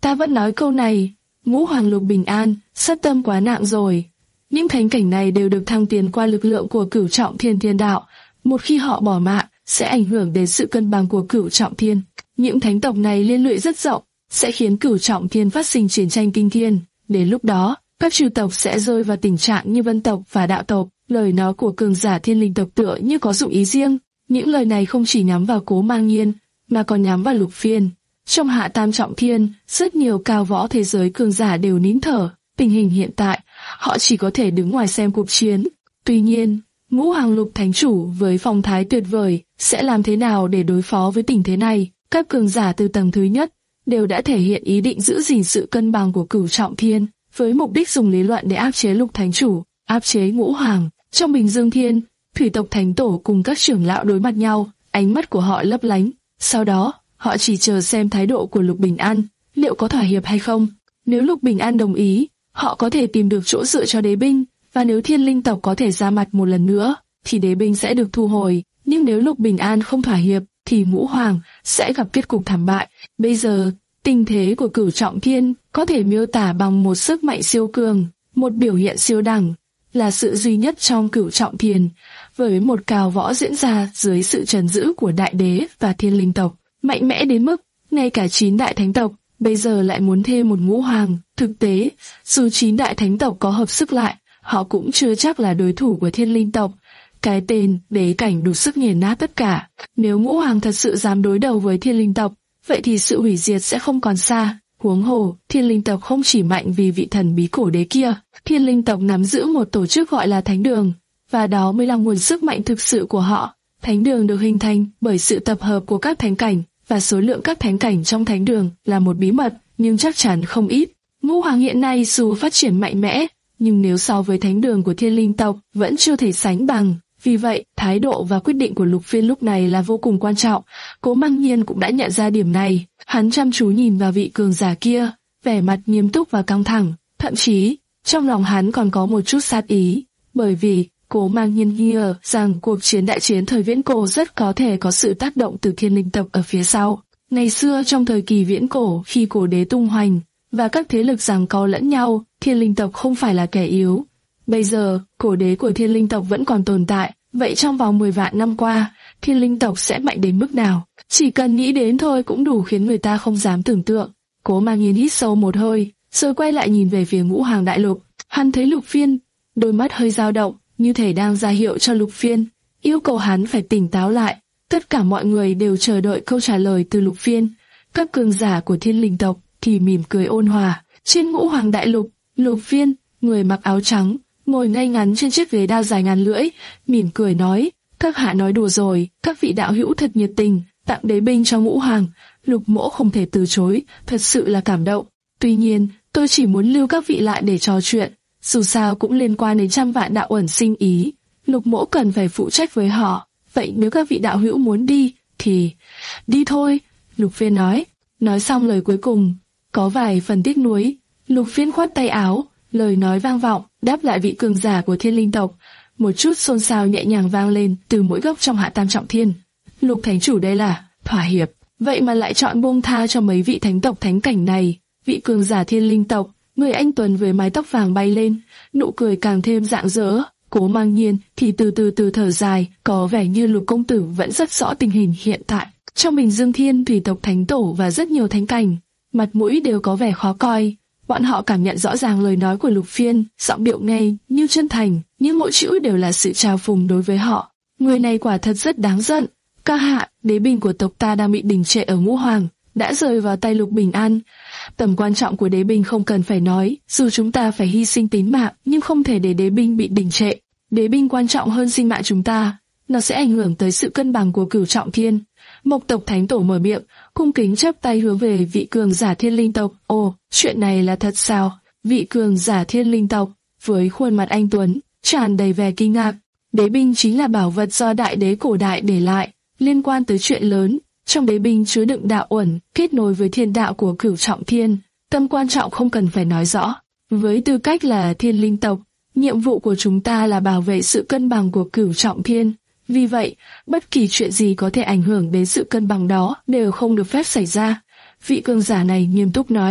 Ta vẫn nói câu này, Ngũ Hoàng Lục Bình An, sát tâm quá nặng rồi. Những thánh cảnh này đều được thăng tiến qua lực lượng của Cửu Trọng Thiên Thiên Đạo. Một khi họ bỏ mạng, sẽ ảnh hưởng đến sự cân bằng của Cửu Trọng Thiên. Những thánh tộc này liên lụy rất rộng, sẽ khiến Cửu Trọng Thiên phát sinh chiến tranh kinh thiên. Đến lúc đó, các chư tộc sẽ rơi vào tình trạng như Vân tộc và Đạo tộc. Lời nói của cường giả Thiên Linh tộc tựa như có dụng ý riêng. Những lời này không chỉ nhắm vào Cố Mang Nhiên, mà còn nhắm vào Lục Phiên. Trong Hạ Tam Trọng Thiên, rất nhiều cao võ thế giới cường giả đều nín thở. Tình hình hiện tại, họ chỉ có thể đứng ngoài xem cuộc chiến. Tuy nhiên, Ngũ Hoàng Lục Thánh Chủ với phong thái tuyệt vời sẽ làm thế nào để đối phó với tình thế này? Các cường giả từ tầng thứ nhất đều đã thể hiện ý định giữ gìn sự cân bằng của Cửu Trọng Thiên, với mục đích dùng lý luận để áp chế Lục Thánh Chủ, áp chế Ngũ Hoàng. Trong Bình Dương Thiên, Thủy tộc Thánh Tổ cùng các trưởng lão đối mặt nhau, ánh mắt của họ lấp lánh. Sau đó, họ chỉ chờ xem thái độ của Lục Bình An, liệu có thỏa hiệp hay không. Nếu Lục Bình An đồng ý, họ có thể tìm được chỗ dựa cho đế binh, và nếu Thiên Linh tộc có thể ra mặt một lần nữa, thì đế binh sẽ được thu hồi. Nhưng nếu Lục Bình An không thỏa hiệp, thì Ngũ Hoàng sẽ gặp kết cục thảm bại. Bây giờ, tình thế của Cửu Trọng Thiên có thể miêu tả bằng một sức mạnh siêu cường, một biểu hiện siêu đẳng, là sự duy nhất trong Cửu Trọng Thiên, với một cào võ diễn ra dưới sự trấn giữ của Đại Đế và Thiên Linh tộc, mạnh mẽ đến mức ngay cả chín đại thánh tộc bây giờ lại muốn thêm một Ngũ Hoàng. Thực tế, dù chín đại thánh tộc có hợp sức lại, họ cũng chưa chắc là đối thủ của Thiên Linh tộc. Cái tên đế cảnh đủ sức nghiền nát tất cả. Nếu Ngũ Hoàng thật sự dám đối đầu với Thiên Linh tộc, vậy thì sự hủy diệt sẽ không còn xa. Huống hồ, Thiên Linh tộc không chỉ mạnh vì vị thần bí cổ đế kia, Thiên Linh tộc nắm giữ một tổ chức gọi là Thánh Đường, và đó mới là nguồn sức mạnh thực sự của họ. Thánh Đường được hình thành bởi sự tập hợp của các thánh cảnh, và số lượng các thánh cảnh trong Thánh Đường là một bí mật, nhưng chắc chắn không ít. Ngũ Hoàng hiện nay dù phát triển mạnh mẽ, nhưng nếu so với Thánh Đường của Thiên Linh tộc vẫn chưa thể sánh bằng. Vì vậy, thái độ và quyết định của Lục Phiên lúc này là vô cùng quan trọng. Cố Mang Nhiên cũng đã nhận ra điểm này. Hắn chăm chú nhìn vào vị cường giả kia, vẻ mặt nghiêm túc và căng thẳng. Thậm chí, trong lòng hắn còn có một chút sát ý, bởi vì Cố Mang Nhiên nghi ngờ rằng cuộc chiến đại chiến thời viễn cổ rất có thể có sự tác động từ Thiên Linh tộc ở phía sau. Ngày xưa trong thời kỳ viễn cổ, khi cổ đế tung hoành và các thế lực giằng co lẫn nhau, Thiên Linh tộc không phải là kẻ yếu. Bây giờ, cổ đế của Thiên Linh tộc vẫn còn tồn tại, vậy trong vòng mười vạn năm qua, Thiên Linh tộc sẽ mạnh đến mức nào? Chỉ cần nghĩ đến thôi cũng đủ khiến người ta không dám tưởng tượng. Cố Mang Nhiên hít sâu một hơi, rồi quay lại nhìn về phía Ngũ Hoàng Đại Lục. Hắn thấy Lục Phiên, đôi mắt hơi dao động, như thể đang ra hiệu cho Lục Phiên, yêu cầu hắn phải tỉnh táo lại. Tất cả mọi người đều chờ đợi câu trả lời từ Lục Phiên. Các cường giả của Thiên Linh tộc thì mỉm cười ôn hòa. Trên Ngũ Hoàng Đại Lục, Lục Phiên, người mặc áo trắng, ngồi ngay ngắn trên chiếc ghế đao dài ngàn lưỡi, mỉm cười nói: "Các hạ nói đùa rồi, các vị đạo hữu thật nhiệt tình, tặng đế binh cho Ngũ Hoàng, Lục mỗ không thể từ chối, thật sự là cảm động. Tuy nhiên, tôi chỉ muốn lưu các vị lại để trò chuyện, dù sao cũng liên quan đến trăm vạn đạo uẩn sinh ý, Lục mỗ cần phải phụ trách với họ. Vậy nếu các vị đạo hữu muốn đi, thì đi thôi." Lục Phiên nói. Nói xong lời cuối cùng, có vài phần tiếc nuối. Lục Phiên khoát tay áo, lời nói vang vọng, đáp lại vị cường giả của Thiên Linh tộc. Một chút xôn xao nhẹ nhàng vang lên từ mỗi góc trong Hạ Tam Trọng Thiên. Lục Thánh Chủ đây là thỏa hiệp, vậy mà lại chọn buông tha cho mấy vị thánh tộc thánh cảnh này. Vị cường giả Thiên Linh tộc, người anh tuấn với mái tóc vàng bay lên, nụ cười càng thêm rạng rỡ. Cố Mang Nhiên thì từ từ từ thở dài, có vẻ như Lục công tử vẫn rất rõ tình hình hiện tại. Trong Bình Dương Thiên, Thủy tộc Thánh Tổ và rất nhiều thánh cảnh, mặt mũi đều có vẻ khó coi. Bọn họ cảm nhận rõ ràng lời nói của Lục Phiên, giọng điệu nghe như chân thành, nhưng mỗi chữ đều là sự trào phúng đối với họ. Người này quả thật rất đáng giận. Ca hạ, đế binh của tộc ta đang bị đình trệ ở Ngũ Hoàng, đã rơi vào tay Lục Bình An. Tầm quan trọng của đế binh không cần phải nói, dù chúng ta phải hy sinh tính mạng, nhưng không thể để đế binh bị đình trệ. Đế binh quan trọng hơn sinh mạng chúng ta, nó sẽ ảnh hưởng tới sự cân bằng của Cửu Trọng Thiên. Mộc tộc Thánh Tổ mở miệng, cung kính chắp tay hướng về vị cường giả Thiên Linh tộc. Ồ, chuyện này là thật sao? Vị cường giả Thiên Linh tộc, với khuôn mặt anh tuấn, tràn đầy vẻ kinh ngạc. Đế binh chính là bảo vật do đại đế cổ đại để lại, liên quan tới chuyện lớn. Trong đế binh chứa đựng đạo uẩn, kết nối với thiên đạo của Cửu Trọng Thiên, tầm quan trọng không cần phải nói rõ. Với tư cách là Thiên Linh tộc, nhiệm vụ của chúng ta là bảo vệ sự cân bằng của Cửu Trọng Thiên. Vì vậy, bất kỳ chuyện gì có thể ảnh hưởng đến sự cân bằng đó đều không được phép xảy ra. Vị cường giả này nghiêm túc nói.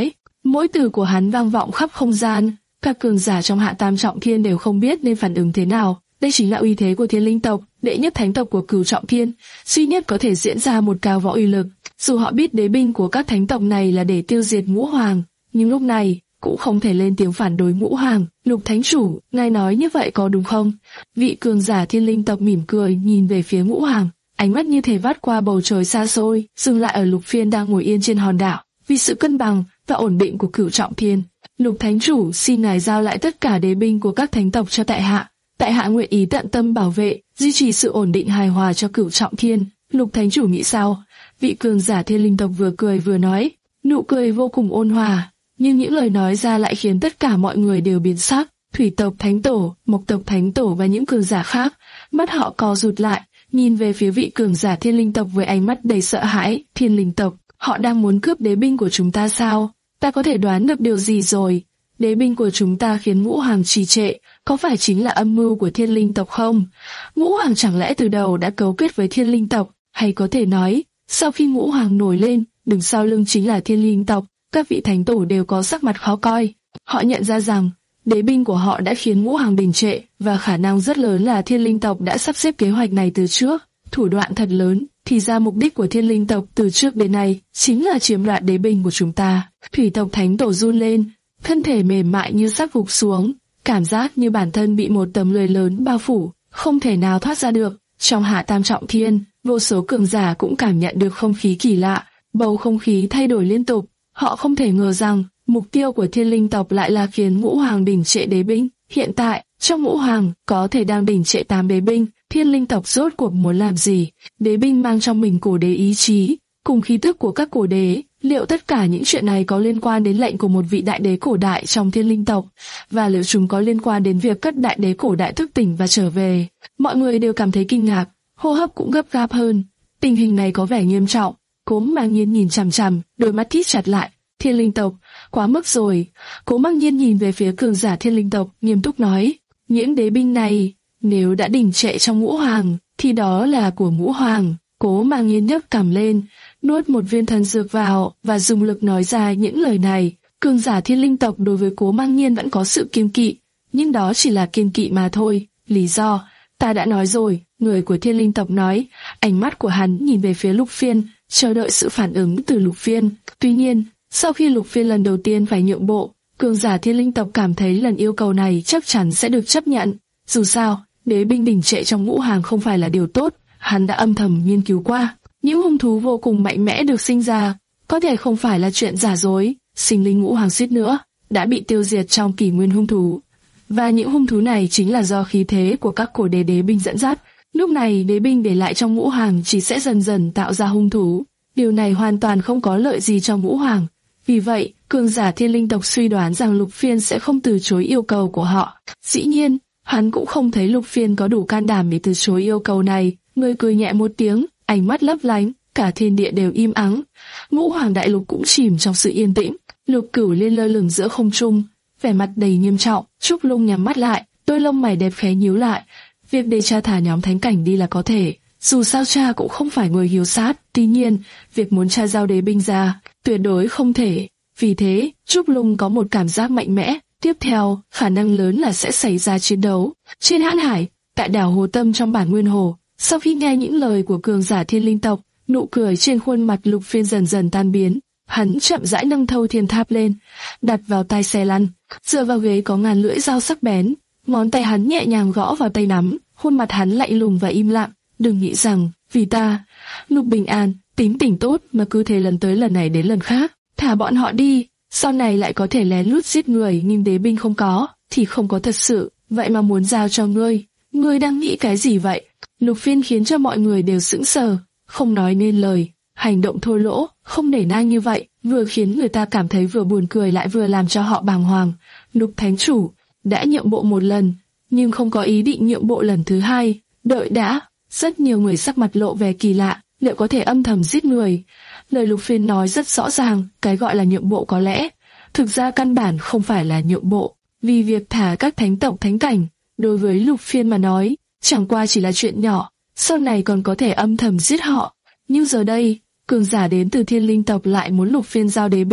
Mỗi từ của hắn vang vọng khắp không gian, các cường giả trong Hạ Tam Trọng Thiên đều không biết nên phản ứng thế nào. Đây chính là uy thế của Thiên Linh tộc, đệ nhất thánh tộc của Cửu Trọng Thiên, duy nhất có thể diễn ra một cao võ uy lực. Dù họ biết đế binh của các thánh tộc này là để tiêu diệt Ngũ Hoàng, nhưng lúc này cũng không thể lên tiếng phản đối Ngũ Hoàng. Lục Thánh Chủ, ngài nói như vậy có đúng không? Vị cường giả Thiên Linh tộc mỉm cười nhìn về phía Ngũ Hoàng, ánh mắt như thể vắt qua bầu trời xa xôi, dừng lại ở Lục Phiên đang ngồi yên trên hòn đảo. Vì sự cân bằng và ổn định của Cửu Trọng Thiên, Lục Thánh Chủ xin ngài giao lại tất cả đế binh của các thánh tộc cho tại hạ. Tại hạ nguyện ý tận tâm bảo vệ, duy trì sự ổn định hài hòa cho Cửu Trọng Thiên. Lục Thánh Chủ nghĩ sao? Vị cường giả Thiên Linh tộc vừa cười vừa nói, nụ cười vô cùng ôn hòa, nhưng những lời nói ra lại khiến tất cả mọi người đều biến sắc. Thủy tộc Thánh Tổ, Mộc tộc Thánh Tổ và những cường giả khác, mắt họ co rụt lại, nhìn về phía vị cường giả Thiên Linh tộc với ánh mắt đầy sợ hãi. Thiên Linh tộc, họ đang muốn cướp đế binh của chúng ta sao? Ta có thể đoán được điều gì rồi? Đế binh của chúng ta khiến Ngũ Hoàng trì trệ, có phải chính là âm mưu của Thiên Linh tộc không? Ngũ Hoàng chẳng lẽ từ đầu đã cấu kết với Thiên Linh tộc, hay có thể nói, sau khi Ngũ Hoàng nổi lên, đứng sau lưng chính là Thiên Linh tộc? Các vị thánh tổ đều có sắc mặt khó coi. Họ nhận ra rằng đế binh của họ đã khiến Ngũ Hoàng đình trệ, và khả năng rất lớn là Thiên Linh tộc đã sắp xếp kế hoạch này từ trước. Thủ đoạn thật lớn, thì ra mục đích của Thiên Linh tộc từ trước đến nay chính là chiếm đoạt đế binh của chúng ta. Thủy tộc Thánh Tổ run lên, thân thể mềm mại như sắp gục xuống, cảm giác như bản thân bị một tấm lưới lớn bao phủ, không thể nào thoát ra được. Trong Hạ Tam Trọng Thiên, vô số cường giả cũng cảm nhận được không khí kỳ lạ, bầu không khí thay đổi liên tục. Họ không thể ngờ rằng mục tiêu của Thiên Linh tộc lại là khiến Ngũ Hoàng đình trệ đế binh. Hiện tại, trong Ngũ Hoàng có thể đang đình trệ tám đế binh. Thiên Linh tộc rốt cuộc muốn làm gì? Đế binh mang trong mình cổ đế ý chí, cùng khí tức của các cổ đế. Liệu tất cả những chuyện này có liên quan đến lệnh của một vị đại đế cổ đại trong Thiên Linh tộc? Và liệu chúng có liên quan đến việc các đại đế cổ đại thức tỉnh và trở về? Mọi người đều cảm thấy kinh ngạc, hô hấp cũng gấp gáp hơn. Tình hình này có vẻ nghiêm trọng. Cố Mang Nhiên nhìn chằm chằm, đôi mắt thít chặt lại. Thiên Linh tộc, quá mức rồi. Cố Mang Nhiên nhìn về phía cường giả Thiên Linh tộc, nghiêm túc nói, những đế binh này, nếu đã đình trệ trong Ngũ Hoàng, thì đó là của Ngũ Hoàng. Cố Mang Nhiên nhấc cằm lên, nuốt một viên thần dược vào và dùng lực nói ra những lời này. Cường giả Thiên Linh tộc đối với Cố Mang Nhiên vẫn có sự kiêng kỵ, nhưng đó chỉ là kiêng kỵ mà thôi. Lý do, ta đã nói rồi. Người của Thiên Linh tộc nói. Ánh mắt của hắn nhìn về phía Lục Phiên, chờ đợi sự phản ứng từ Lục Phiên. Tuy nhiên, sau khi Lục Phiên lần đầu tiên phải nhượng bộ, cường giả Thiên Linh tộc cảm thấy lần yêu cầu này chắc chắn sẽ được chấp nhận. Dù sao, đế binh đình trệ trong Ngũ Hoàng không phải là điều tốt. Hắn đã âm thầm nghiên cứu qua, những hung thú vô cùng mạnh mẽ được sinh ra, có thể không phải là chuyện giả dối. Sinh linh Ngũ Hoàng suýt nữa đã bị tiêu diệt trong kỷ nguyên hung thú, và những hung thú này chính là do khí thế của các cổ đế đế binh dẫn dắt. Lúc này đế binh để lại trong Ngũ Hoàng chỉ sẽ dần dần tạo ra hung thú. Điều này hoàn toàn không có lợi gì cho Ngũ Hoàng. Vì vậy, cường giả Thiên Linh tộc suy đoán rằng Lục Phiên sẽ không từ chối yêu cầu của họ. Dĩ nhiên, hắn cũng không thấy Lục Phiên có đủ can đảm để từ chối yêu cầu này. Người cười nhẹ một tiếng, ánh mắt lấp lánh, cả thiên địa đều im ắng. Ngũ Hoàng đại lục cũng chìm trong sự yên tĩnh. Lục Cửu Liên lơ lửng giữa không trung, vẻ mặt đầy nghiêm trọng. Trúc Lung nhắm mắt lại, đôi lông mày đẹp khẽ nhíu lại. Việc để cha thả nhóm thánh cảnh đi là có thể, dù sao cha cũng không phải người hiếu sát. Tuy nhiên, việc muốn cha giao đế binh ra, tuyệt đối không thể. Vì thế, Trúc Lung có một cảm giác mạnh mẽ. Tiếp theo, khả năng lớn là sẽ xảy ra chiến đấu. Trên Hãn Hải, tại đảo Hồ Tâm trong bản Nguyên Hồ, sau khi nghe những lời của cường giả Thiên Linh tộc, nụ cười trên khuôn mặt Lục Phiên dần dần tan biến. Hắn chậm rãi nâng Thâu Thiên Tháp lên, đặt vào tay xe lăn, dựa vào ghế có ngàn lưỡi dao sắc bén. Ngón tay hắn nhẹ nhàng gõ vào tay nắm, khuôn mặt hắn lạnh lùng và im lặng. Đừng nghĩ rằng, vì ta, Lục Bình An, tính tình tốt mà cứ thế lần tới lần này đến lần khác. Thả bọn họ đi, sau này lại có thể lén lút giết người, nhưng đế binh không có, thì không có thật sự. Vậy mà muốn giao cho ngươi, ngươi đang nghĩ cái gì vậy? Lục Phiên khiến cho mọi người đều sững sờ, không nói nên lời. Hành động thô lỗ, không nể nang như vậy, vừa khiến người ta cảm thấy vừa buồn cười lại vừa làm cho họ bàng hoàng. Lục Thánh Chủ đã nhượng bộ một lần, nhưng không có ý định nhượng bộ lần thứ hai. Đợi đã, rất nhiều người sắc mặt lộ vẻ kỳ lạ, liệu có thể âm thầm giết người? Lời Lục Phiên nói rất rõ ràng, cái gọi là nhượng bộ có lẽ, thực ra căn bản không phải là nhượng bộ, vì việc thả các thánh tộc thánh cảnh, đối với Lục Phiên mà nói, chẳng qua chỉ là chuyện nhỏ, sau này còn có thể âm thầm giết họ. Nhưng giờ đây, cường giả đến từ Thiên Linh tộc lại muốn Lục Phiên giao đế binh,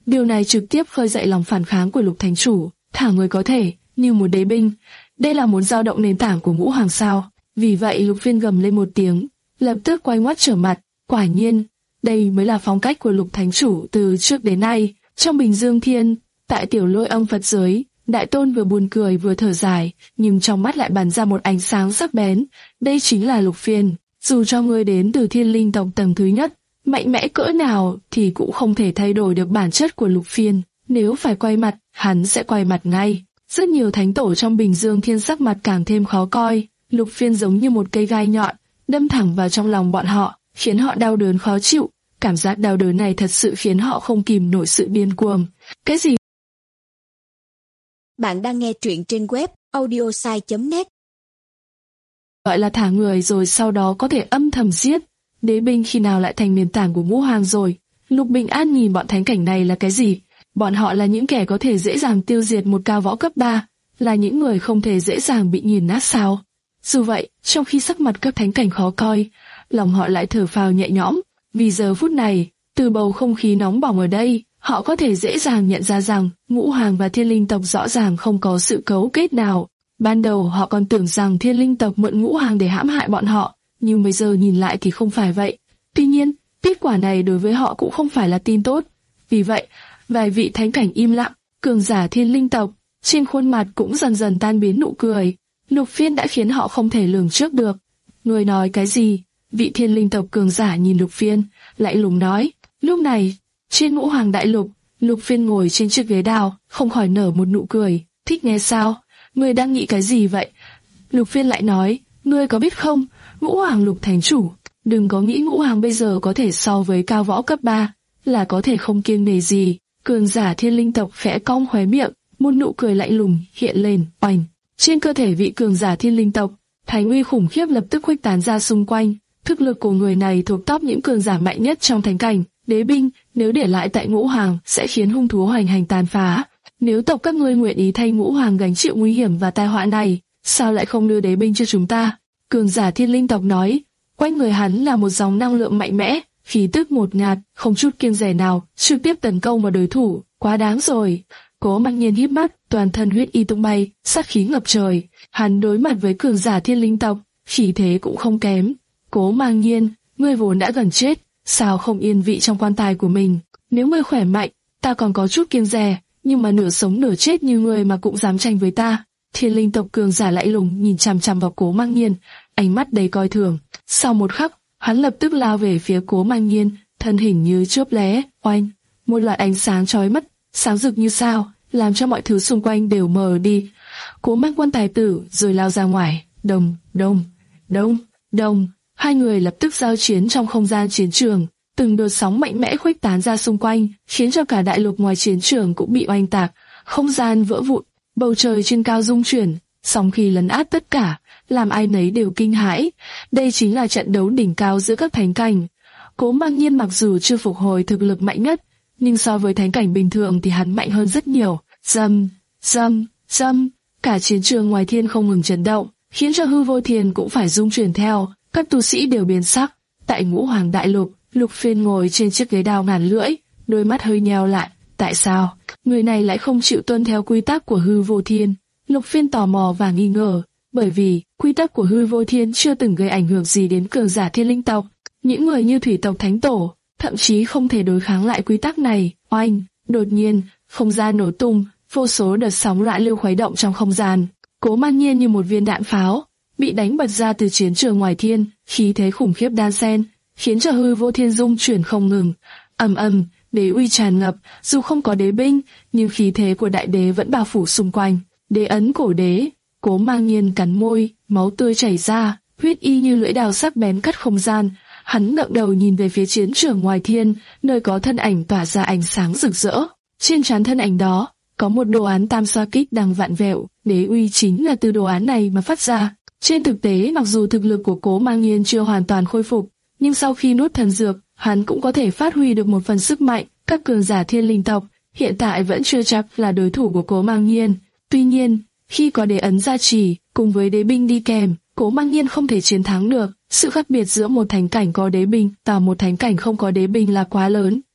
Điều này trực tiếp khơi dậy lòng phản kháng của Lục Thánh Chủ, thả người có thể, như một đế binh. Đây là muốn dao động nền tảng của Ngũ Hoàng sao? Vì vậy Lục Phiên gầm lên một tiếng, lập tức quay ngoắt trở mặt. Quả nhiên, đây mới là phong cách của Lục Thánh Chủ từ trước đến nay. Trong Bình Dương Thiên, tại Tiểu Lôi Âm Phật giới, Đại Tôn vừa buồn cười vừa thở dài, nhưng trong mắt lại bắn ra một ánh sáng sắc bén. Đây chính là Lục Phiên. Dù cho ngươi đến từ Thiên Linh tộc tầng thứ nhất, mạnh mẽ cỡ nào thì cũng không thể thay đổi được bản chất của Lục Phiên. Nếu phải quay mặt, hắn sẽ quay mặt ngay. Rất nhiều thánh tổ trong Bình Dương Thiên sắc mặt càng thêm khó coi. Lục Phiên giống như một cây gai nhọn, đâm thẳng vào trong lòng bọn họ, khiến họ đau đớn khó chịu. Cảm giác đau đớn này thật sự khiến họ không kìm nổi sự điên cuồng. Cái gì? Bạn đang nghe truyện trên web audiosai chấm net. Gọi là thả người rồi sau đó có thể âm thầm giết. Đế binh khi nào lại thành nền tảng của Ngũ Hoàng rồi? Lục Bình An nhìn bọn thánh cảnh này là cái gì? Bọn họ là những kẻ có thể dễ dàng tiêu diệt một cao võ cấp ba, là những người không thể dễ dàng bị nghiền nát sao? Dù vậy, trong khi sắc mặt các thánh cảnh khó coi, lòng họ lại thở phào nhẹ nhõm, vì giờ phút này, từ bầu không khí nóng bỏng ở đây, họ có thể dễ dàng nhận ra rằng Ngũ Hoàng và Thiên Linh tộc rõ ràng không có sự cấu kết nào. Ban đầu họ còn tưởng rằng Thiên Linh tộc mượn Ngũ Hoàng để hãm hại bọn họ, nhưng bây giờ nhìn lại thì không phải vậy. Tuy nhiên, kết quả này đối với họ cũng không phải là tin tốt. Vì vậy, vài vị thánh cảnh im lặng, cường giả Thiên Linh tộc, trên khuôn mặt cũng dần dần tan biến nụ cười. Lục Phiên đã khiến họ không thể lường trước được. Người nói cái gì? Vị Thiên Linh tộc cường giả nhìn Lục Phiên, lạnh lùng nói. Lúc này, trên Ngũ Hoàng đại lục, Lục Phiên ngồi trên chiếc ghế đào, không khỏi nở một nụ cười. Thích nghe sao? Ngươi đang nghĩ cái gì vậy? Lục Phiên lại nói, ngươi có biết không, Ngũ Hoàng Lục Thánh Chủ, đừng có nghĩ Ngũ Hoàng bây giờ có thể so với cao võ cấp ba, là có thể không kiêng nể gì. Cường giả Thiên Linh tộc khẽ cong khóe miệng, một nụ cười lạnh lùng hiện lên, oanh. Trên cơ thể vị cường giả Thiên Linh tộc, thánh uy khủng khiếp lập tức khuếch tán ra xung quanh. Thực lực của người này thuộc top những cường giả mạnh nhất trong thánh cảnh. Đế binh, nếu để lại tại Ngũ Hoàng, sẽ khiến hung thú hoành hành tàn phá. Nếu tộc các ngươi nguyện ý thay Ngũ Hoàng gánh chịu nguy hiểm và tai họa này, sao lại không đưa đế binh cho chúng ta? Cường giả Thiên Linh tộc nói. Quanh người hắn là một dòng năng lượng mạnh mẽ, khí tức ngột ngạt, không chút kiêng dè nào, trực tiếp tấn công vào đối thủ. Quá đáng rồi. Cố Mặc Nhiên híp mắt, toàn thân huyết y tung bay, sát khí ngập trời. Hắn đối mặt với cường giả Thiên Linh tộc, khí thế cũng không kém. Cố Mặc Nhiên, ngươi vốn đã gần chết, sao không yên vị trong quan tài của mình? Nếu ngươi khỏe mạnh, ta còn có chút kiêng dè, nhưng mà nửa sống nửa chết như ngươi mà cũng dám tranh với ta. Thiên Linh tộc cường giả lạnh lùng nhìn chằm chằm vào Cố Mặc Nhiên, ánh mắt đầy coi thường. Sau một khắc, hắn lập tức lao về phía Cố Mặc Nhiên, thân hình như chớp lóe, oanh, một loạt ánh sáng chói mắt, sáng rực như sao, làm cho mọi thứ xung quanh đều mờ đi. Cố Mặc Quan tài tử rồi lao ra ngoài, đồng, đồng, đồng, đồng. Hai người lập tức giao chiến trong không gian chiến trường, từng đợt sóng mạnh mẽ khuếch tán ra xung quanh, khiến cho cả đại lục ngoài chiến trường cũng bị oanh tạc, không gian vỡ vụn, bầu trời trên cao rung chuyển, sóng khí lấn át tất cả, làm ai nấy đều kinh hãi. Đây chính là trận đấu đỉnh cao giữa các thánh cảnh. Cố Mặc Nhiên mặc dù chưa phục hồi thực lực mạnh nhất, nhưng so với thánh cảnh bình thường thì hắn mạnh hơn rất nhiều. Rầm, rầm, rầm, cả chiến trường ngoài thiên không ngừng chấn động, khiến cho hư vô thiên cũng phải rung chuyển theo. Các tu sĩ đều biến sắc. Tại Ngũ Hoàng đại lục, Lục Phiên ngồi trên chiếc ghế đao ngàn lưỡi, đôi mắt hơi nheo lại. Tại sao người này lại không chịu tuân theo quy tắc của hư vô thiên? Lục Phiên tò mò và nghi ngờ, bởi vì quy tắc của hư vô thiên chưa từng gây ảnh hưởng gì đến cường giả Thiên Linh tộc. Những người như Thủy tộc Thánh Tổ thậm chí không thể đối kháng lại quy tắc này. Oanh! Đột nhiên, không gian nổ tung, vô số đợt sóng loạn lưu khuấy động trong không gian. Cố Mặc Nhiên như một viên đạn pháo, bị đánh bật ra từ chiến trường ngoài thiên, khí thế khủng khiếp đan xen, khiến cho hư vô thiên dung chuyển không ngừng. Ầm ầm, đế uy tràn ngập, dù không có đế binh, nhưng khí thế của đại đế vẫn bao phủ xung quanh. Đế ấn cổ đế. Cố Mặc Nhiên cắn môi, máu tươi chảy ra, huyết y như lưỡi đao sắc bén cắt không gian. Hắn ngẩng đầu nhìn về phía chiến trường ngoài thiên, nơi có thân ảnh tỏa ra ánh sáng rực rỡ. Trên trán thân ảnh đó, có một đồ án tam xoa kích đang vặn vẹo, đế uy chính là từ đồ án này mà phát ra. Trên thực tế, mặc dù thực lực của Cố Mặc Nhiên chưa hoàn toàn khôi phục, nhưng sau khi nuốt thần dược, hắn cũng có thể phát huy được một phần sức mạnh. Các cường giả Thiên Linh tộc hiện tại vẫn chưa chắc là đối thủ của Cố Mặc Nhiên. Tuy nhiên, khi có đế ấn gia trì, cùng với đế binh đi kèm, Cố Mặc Nhiên không thể chiến thắng được. Sự khác biệt giữa một thánh cảnh có đế binh và một thánh cảnh không có đế binh là quá lớn.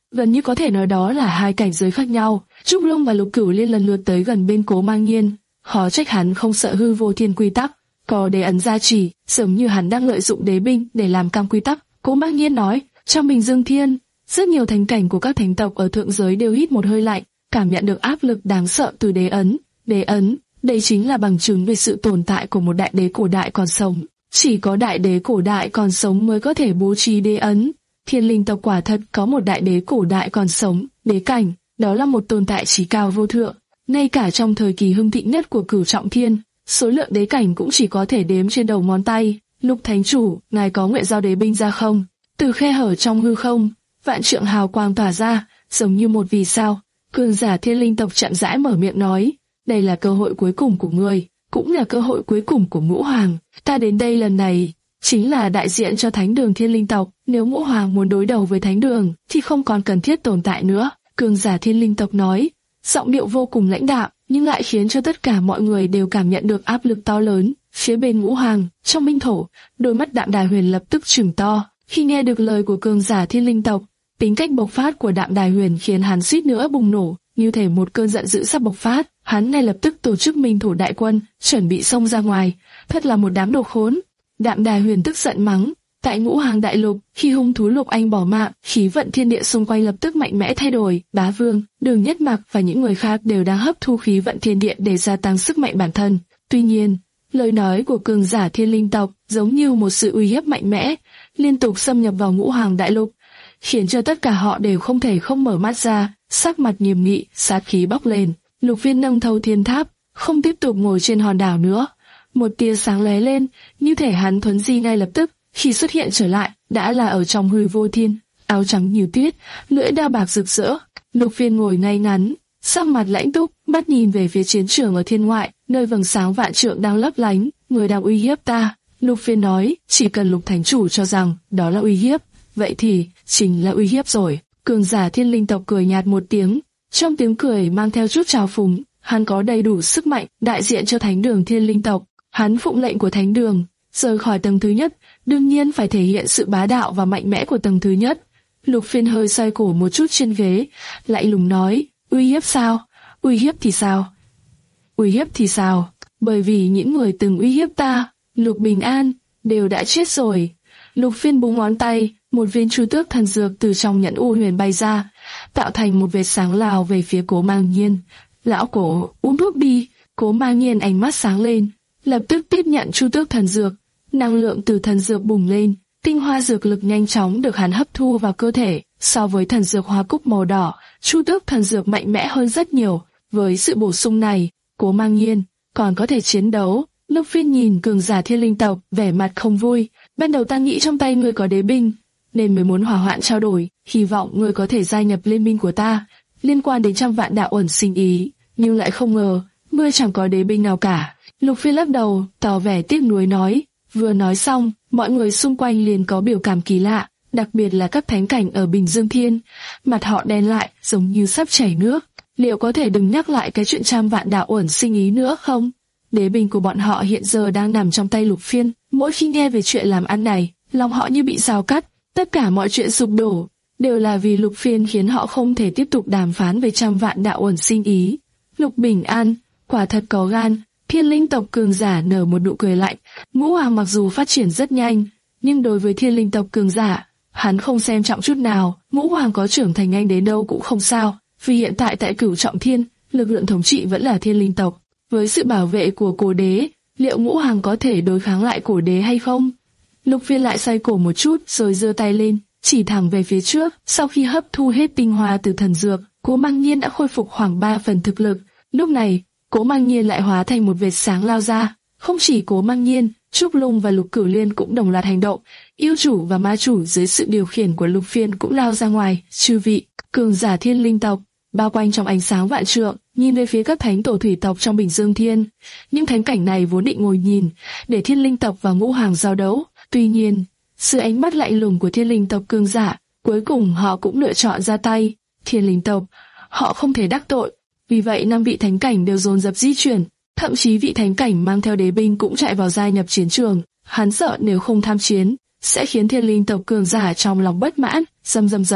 gần như có thể nói đó là hai cảnh giới khác nhau. Trúc Long và Lục Cửu Liên lần lượt tới gần bên Cố Mang Nhiên, khó trách hắn không sợ hư vô thiên quy tắc, có đế ấn gia trì, giống như hắn đang lợi dụng đế binh để làm cam quy tắc. Cố Mang Nhiên nói, trong Bình Dương Thiên, rất nhiều thánh cảnh của các thánh tộc ở thượng giới đều hít một hơi lạnh, cảm nhận được áp lực đáng sợ từ đế ấn. Đế ấn, đây chính là bằng chứng về sự tồn tại của một đại đế cổ đại còn sống. Chỉ có đại đế cổ đại còn sống mới có thể bố trí đế ấn. Thiên Linh tộc quả thật có một đại đế cổ đại còn sống, đế cảnh, đó là một tồn tại chí cao vô thượng. Ngay cả trong thời kỳ hưng thịnh nhất của Cửu Trọng Thiên, số lượng đế cảnh cũng chỉ có thể đếm trên đầu ngón tay. Lục Thánh Chủ, ngài có nguyện giao đế binh ra không? Từ khe hở trong hư không, vạn trượng hào quang tỏa ra, giống như một vì sao. Cường giả Thiên Linh tộc chậm rãi mở miệng nói, đây là cơ hội cuối cùng của ngươi, cũng là cơ hội cuối cùng của Ngũ Hoàng. Ta đến đây lần này chính là đại diện cho Thánh Đường Thiên Linh tộc. Nếu Ngũ Hoàng muốn đối đầu với Thánh Đường, thì không còn cần thiết tồn tại nữa. Cường giả Thiên Linh tộc nói, giọng điệu vô cùng lãnh đạm, nhưng lại khiến cho tất cả mọi người đều cảm nhận được áp lực to lớn. Phía bên Ngũ Hoàng, trong minh thổ, đôi mắt Đạm Đài Huyền lập tức trừng to. Khi nghe được lời của cường giả Thiên Linh tộc, tính cách bộc phát của Đạm Đài Huyền khiến hắn suýt nữa bùng nổ, như thể một cơn giận dữ sắp bộc phát. Hắn ngay lập tức tổ chức minh thổ đại quân, chuẩn bị xông ra ngoài. Thật là một đám đồ khốn. Đạm Đài Huyền tức giận mắng. Tại Ngũ Hoàng đại lục, khi hung thú Lục Anh bỏ mạng, khí vận thiên địa xung quanh lập tức mạnh mẽ thay đổi. Bá Vương, Đường Nhất Mặc và những người khác đều đang hấp thu khí vận thiên địa để gia tăng sức mạnh bản thân. Tuy nhiên, lời nói của cường giả Thiên Linh tộc giống như một sự uy hiếp mạnh mẽ, liên tục xâm nhập vào Ngũ Hoàng đại lục, khiến cho tất cả họ đều không thể không mở mắt ra, sắc mặt nghiêm nghị, sát khí bốc lên. Lục Viên nâng thâu thiên tháp, không tiếp tục ngồi trên hòn đảo nữa. Một tia sáng lóe lên, như thể hắn thuấn di ngay lập tức, khi xuất hiện trở lại, đã là ở trong hư vô thiên, áo trắng như tuyết, lưỡi đao bạc rực rỡ. Lục Viên ngồi ngay ngắn, sắc mặt lãnh túc, mắt nhìn về phía chiến trường ở thiên ngoại, nơi vầng sáng vạn trượng đang lấp lánh. Người đang uy hiếp ta. Lục Viên nói, chỉ cần Lục Thánh Chủ cho rằng đó là uy hiếp, vậy thì chính là uy hiếp rồi. Cường giả Thiên Linh tộc cười nhạt một tiếng, trong tiếng cười mang theo chút trào phúng. Hắn có đầy đủ sức mạnh, đại diện cho Thánh Đường Thiên Linh tộc. Hắn phụng lệnh của Thánh Đường, rời khỏi tầng thứ nhất, đương nhiên phải thể hiện sự bá đạo và mạnh mẽ của tầng thứ nhất. Lục Phiên hơi xoay cổ một chút trên ghế, lạnh lùng nói, uy hiếp sao? Uy hiếp thì sao? Uy hiếp thì sao? Bởi vì những người từng uy hiếp ta, Lục Bình An, đều đã chết rồi. Lục Phiên búng ngón tay, một viên chu tước thần dược từ trong nhẫn u huyền bay ra, tạo thành một vệt sáng lào về phía Cố Mang Nhiên. Lão Cổ, uống thuốc đi. Cố Mang Nhiên ánh mắt sáng lên, lập tức tiếp nhận chu tước thần dược. Năng lượng từ thần dược bùng lên, tinh hoa dược lực nhanh chóng được hắn hấp thu vào cơ thể. So với thần dược hoa cúc màu đỏ, chu tước thần dược mạnh mẽ hơn rất nhiều. Với sự bổ sung này, Cố Mang Nhiên còn có thể chiến đấu. Lục Phiên nhìn cường giả Thiên Linh tộc, vẻ mặt không vui. Ban đầu ta nghĩ trong tay ngươi có đế binh, nên mới muốn hòa hoãn trao đổi, hy vọng ngươi có thể gia nhập liên minh của ta, liên quan đến trăm vạn đạo uẩn sinh ý. Nhưng lại không ngờ, ngươi chẳng có đế binh nào cả. Lục Phiên lắc đầu, tỏ vẻ tiếc nuối nói. Vừa nói xong, mọi người xung quanh liền có biểu cảm kỳ lạ, đặc biệt là các thánh cảnh ở Bình Dương Thiên. Mặt họ đen lại, giống như sắp chảy nước. Liệu có thể đừng nhắc lại cái chuyện trăm vạn đạo uẩn sinh ý nữa không? Đế binh của bọn họ hiện giờ đang nằm trong tay Lục Phiên. Mỗi khi nghe về chuyện làm ăn này, lòng họ như bị rào cắt. Tất cả mọi chuyện sụp đổ, đều là vì Lục Phiên khiến họ không thể tiếp tục đàm phán về trăm vạn đạo uẩn sinh ý. Lục Bình An, quả thật có gan. Thiên Linh tộc cường giả nở một nụ cười lạnh. Ngũ Hoàng mặc dù phát triển rất nhanh, nhưng đối với Thiên Linh tộc cường giả, hắn không xem trọng chút nào. Ngũ Hoàng có trưởng thành nhanh đến đâu cũng không sao, vì hiện tại tại Cửu Trọng Thiên, lực lượng thống trị vẫn là Thiên Linh tộc. Với sự bảo vệ của Cổ Đế, liệu Ngũ Hoàng có thể đối kháng lại Cổ Đế hay không? Lục Phiên lại xoay cổ một chút, rồi giơ tay lên, chỉ thẳng về phía trước. Sau khi hấp thu hết tinh hoa từ thần dược, Cố Mang Nhiên đã khôi phục khoảng ba phần thực lực. Lúc này, Cố Mang Nhiên lại hóa thành một vệt sáng lao ra. Không chỉ Cố Mang Nhiên, Trúc Lung và Lục Cửu Liên cũng đồng loạt hành động. Yêu chủ và ma chủ dưới sự điều khiển của Lục Phiên cũng lao ra ngoài. Chư vị, cường giả Thiên Linh tộc, bao quanh trong ánh sáng vạn trượng, nhìn về phía các thánh tổ thủy tộc trong Bình Dương Thiên. Những thánh cảnh này vốn định ngồi nhìn, để Thiên Linh tộc và Ngũ Hoàng giao đấu. Tuy nhiên, sự ánh mắt lạnh lùng của Thiên Linh tộc cường giả, cuối cùng họ cũng lựa chọn ra tay. Thiên Linh tộc, họ không thể đắc tội. Vì vậy năm vị thánh cảnh đều dồn dập di chuyển, thậm chí vị thánh cảnh mang theo đế binh cũng chạy vào gia nhập chiến trường. Hắn sợ nếu không tham chiến, sẽ khiến Thiên Linh tộc cường giả trong lòng bất mãn. Rầm rầm rầm,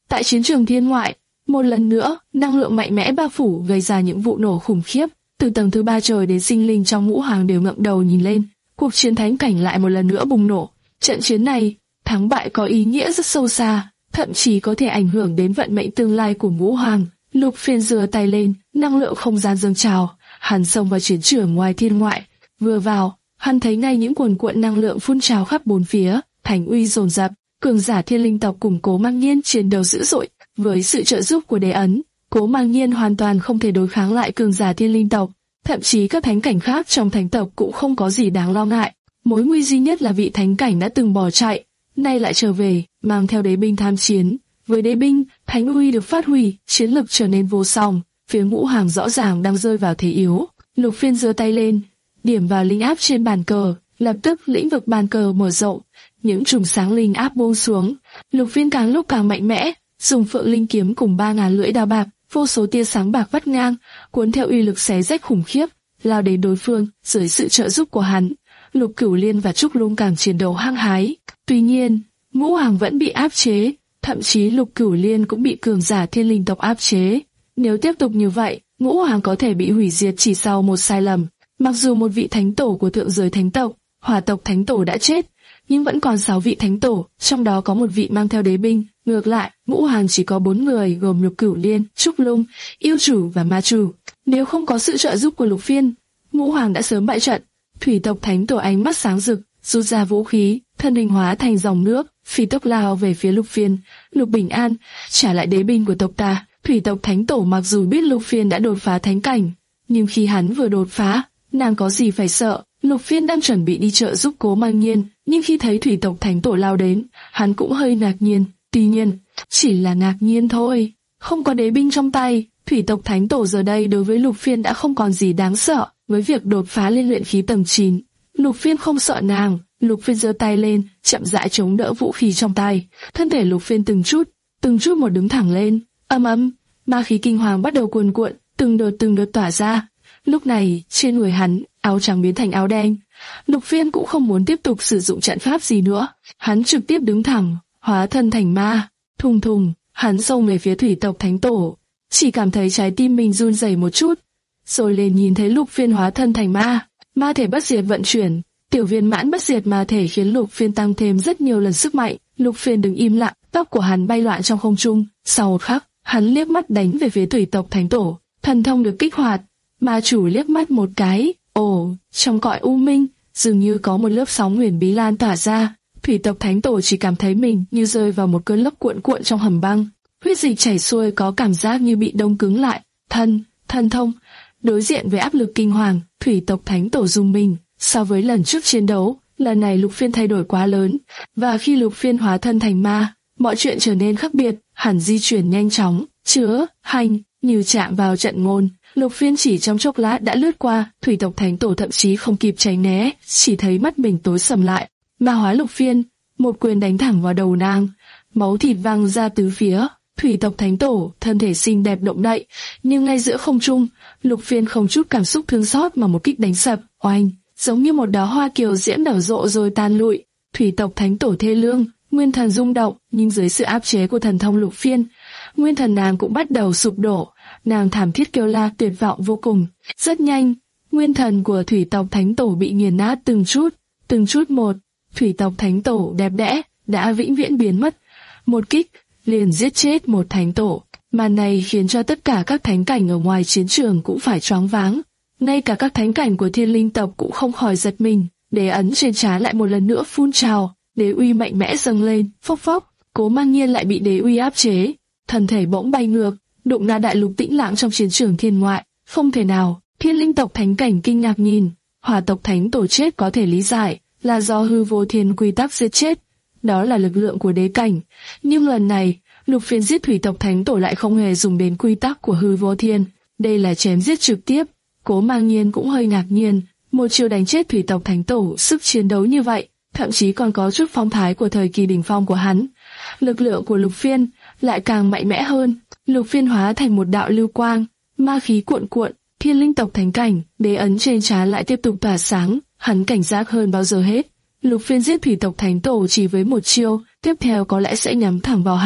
Tại chiến trường thiên ngoại, một lần nữa, năng lượng mạnh mẽ bao phủ gây ra những vụ nổ khủng khiếp. Từ tầng thứ ba trời đến sinh linh trong ngũ hoàng đều ngẩng đầu nhìn lên. Cuộc chiến thánh cảnh lại một lần nữa bùng nổ. Trận chiến này, thắng bại có ý nghĩa rất sâu xa, thậm chí có thể ảnh hưởng đến vận mệnh tương lai của ngũ hoàng. Lục Phiên giơ tay lên, năng lượng không gian dâng trào, hắn xông vào chiến trường ngoài thiên ngoại. Vừa vào, hắn thấy ngay những cuồn cuộn năng lượng phun trào khắp bốn phía, thánh uy dồn dập, cường giả thiên linh tộc cùng Cố Mang Nhiên chiến đấu dữ dội. Với sự trợ giúp của đế ấn, Cố Mang Nhiên hoàn toàn không thể đối kháng lại cường giả thiên linh tộc, thậm chí các thánh cảnh khác trong thánh tộc cũng không có gì đáng lo ngại. Mối nguy duy nhất là vị thánh cảnh đã từng bỏ chạy, nay lại trở về, mang theo đế binh tham chiến. Với đế binh, thánh uy được phát huy, chiến lực trở nên vô song. Phía ngũ hàng rõ ràng đang rơi vào thế yếu. Lục Phiên giơ tay lên, điểm vào linh áp trên bàn cờ, lập tức lĩnh vực bàn cờ mở rộng, những chùm sáng linh áp buông xuống. Lục Phiên càng lúc càng mạnh mẽ, dùng phượng linh kiếm cùng ba ngàn lưỡi đao bạc, vô số tia sáng bạc vắt ngang, cuốn theo uy lực xé rách khủng khiếp, lao đến đối phương. Dưới sự trợ giúp của hắn, Lục Cửu Liên và Trúc Lung càng chiến đấu hăng hái. Tuy nhiên, ngũ hàng vẫn bị áp chế, thậm chí Lục Cửu Liên cũng bị cường giả thiên linh tộc áp chế. Nếu tiếp tục như vậy, ngũ hàng có thể bị hủy diệt chỉ sau một sai lầm. Mặc dù một vị thánh tổ của thượng giới thánh tộc, hỏa tộc thánh tổ đã chết, nhưng vẫn còn sáu vị thánh tổ, trong đó có một vị mang theo đế binh. Ngược lại, ngũ hàng chỉ có bốn người gồm Lục Cửu Liên, Trúc Lung, Yêu Chủ và Ma Chủ. Nếu không có sự trợ giúp của Lục Phiên, ngũ hàng đã sớm bại trận. Thủy tộc thánh tổ ánh mắt sáng rực, rút ra vũ khí, thân hình hóa thành dòng nước, phi tốc lao về phía Lục Phiên. Lục Bình An, trả lại đế binh của tộc ta. Thủy tộc thánh tổ mặc dù biết Lục Phiên đã đột phá thánh cảnh, nhưng khi hắn vừa đột phá, nàng có gì phải sợ. Lục Phiên đang chuẩn bị đi trợ giúp Cố Mang Nhiên, nhưng khi thấy thủy tộc thánh tổ lao đến, hắn cũng hơi ngạc nhiên. Tuy nhiên, chỉ là ngạc nhiên thôi. Không có đế binh trong tay, thủy tộc thánh tổ giờ đây đối với Lục Phiên đã không còn gì đáng sợ. Với việc đột phá lên luyện khí tầng chín, Lục Phiên không sợ nàng. Lục Phiên giơ tay lên, chậm rãi chống đỡ vũ khí trong tay. Thân thể Lục Phiên từng chút, từng chút một đứng thẳng lên. Ầm ầm, ma khí kinh hoàng bắt đầu cuồn cuộn, từng đợt từng đợt tỏa ra. Lúc này, trên người hắn, áo trắng biến thành áo đen. Lục Phiên cũng không muốn tiếp tục sử dụng trận pháp gì nữa. Hắn trực tiếp đứng thẳng, hóa thân thành ma. Thùng thùng, hắn xông về phía thủy tộc thánh tổ. Chỉ cảm thấy trái tim mình run rẩy một chút, rồi lên nhìn thấy Lục Phiên hóa thân thành ma. Ma thể bất diệt vận chuyển, tiểu viên mãn bất diệt ma thể khiến Lục Phiên tăng thêm rất nhiều lần sức mạnh. Lục Phiên đứng im lặng, tóc của hắn bay loạn trong không trung. Sau một khắc, hắn liếc mắt đánh về phía thủy tộc thánh tổ. Thần thông được kích hoạt. Ma chủ liếc mắt một cái, ồ, trong cõi u minh, dường như có một lớp sóng huyền bí lan tỏa ra. Thủy tộc thánh tổ chỉ cảm thấy mình như rơi vào một cơn lốc cuộn cuộn trong hầm băng. Huyết dịch chảy xuôi, có cảm giác như bị đông cứng lại. Thân, thần thông. Đối diện với áp lực kinh hoàng, thủy tộc thánh tổ rung mình. So với lần trước chiến đấu, lần này Lục Phiên thay đổi quá lớn. Và khi Lục Phiên hóa thân thành ma, mọi chuyện trở nên khác biệt. Hẳn di chuyển nhanh chóng, chữa, hành, như chạm vào trận ngôn. Lục Phiên chỉ trong chốc lát đã lướt qua, thủy tộc thánh tổ thậm chí không kịp tránh né, chỉ thấy mắt mình tối sầm lại. Ma hóa Lục Phiên, một quyền đánh thẳng vào đầu nàng, máu thịt văng ra tứ phía. Thủy tộc thánh tổ, thân thể xinh đẹp động đậy, nhưng ngay giữa không trung, Lục Phiên không chút cảm xúc thương xót mà một kích đánh sập, oanh, giống như một đóa hoa kiều diễm nở rộ rồi tan lụi. Thủy tộc thánh tổ thê lương, nguyên thần rung động, nhưng dưới sự áp chế của thần thông Lục Phiên, nguyên thần nàng cũng bắt đầu sụp đổ. Nàng thảm thiết kêu la tuyệt vọng vô cùng. Rất nhanh, nguyên thần của thủy tộc thánh tổ bị nghiền nát từng chút, từng chút một. Thủy tộc thánh tổ đẹp đẽ đã vĩnh viễn biến mất. Một kích liền giết chết một thánh tổ. Màn này khiến cho tất cả các thánh cảnh ở ngoài chiến trường cũng phải choáng váng. Ngay cả các thánh cảnh của thiên linh tộc cũng không khỏi giật mình. Đế ấn trên trán lại một lần nữa phun trào, đế uy mạnh mẽ dâng lên, phốc phốc. Cố Mang Nhiên lại bị đế uy áp chế, thân thể bỗng bay ngược, đụng ngã đại lục tĩnh lặng trong chiến trường thiên ngoại. Không thể nào. Thiên linh tộc thánh cảnh kinh ngạc nhìn. Hỏa tộc thánh tổ chết có thể lý giải, là do hư vô thiên quy tắc giết chết. Đó là lực lượng của đế cảnh. Nhưng lần này, Lục Phiên giết thủy tộc thánh tổ lại không hề dùng đến quy tắc của hư vô thiên. Đây là chém giết trực tiếp. Cố Mang Nhiên cũng hơi ngạc nhiên. Một chiêu đánh chết thủy tộc thánh tổ, sức chiến đấu như vậy, thậm chí còn có chút phong thái của thời kỳ đỉnh phong của hắn. Lực lượng của Lục Phiên lại càng mạnh mẽ hơn. Lục Phiên hóa thành một đạo lưu quang, ma khí cuộn cuộn. Thiên linh tộc thánh cảnh, đế ấn trên trán lại tiếp tục tỏa sáng. Hắn cảnh giác hơn bao giờ hết. Lục Phiên giết thủy tộc thánh tổ chỉ với một chiêu, tiếp theo có lẽ sẽ nhắm thẳng vào hắn.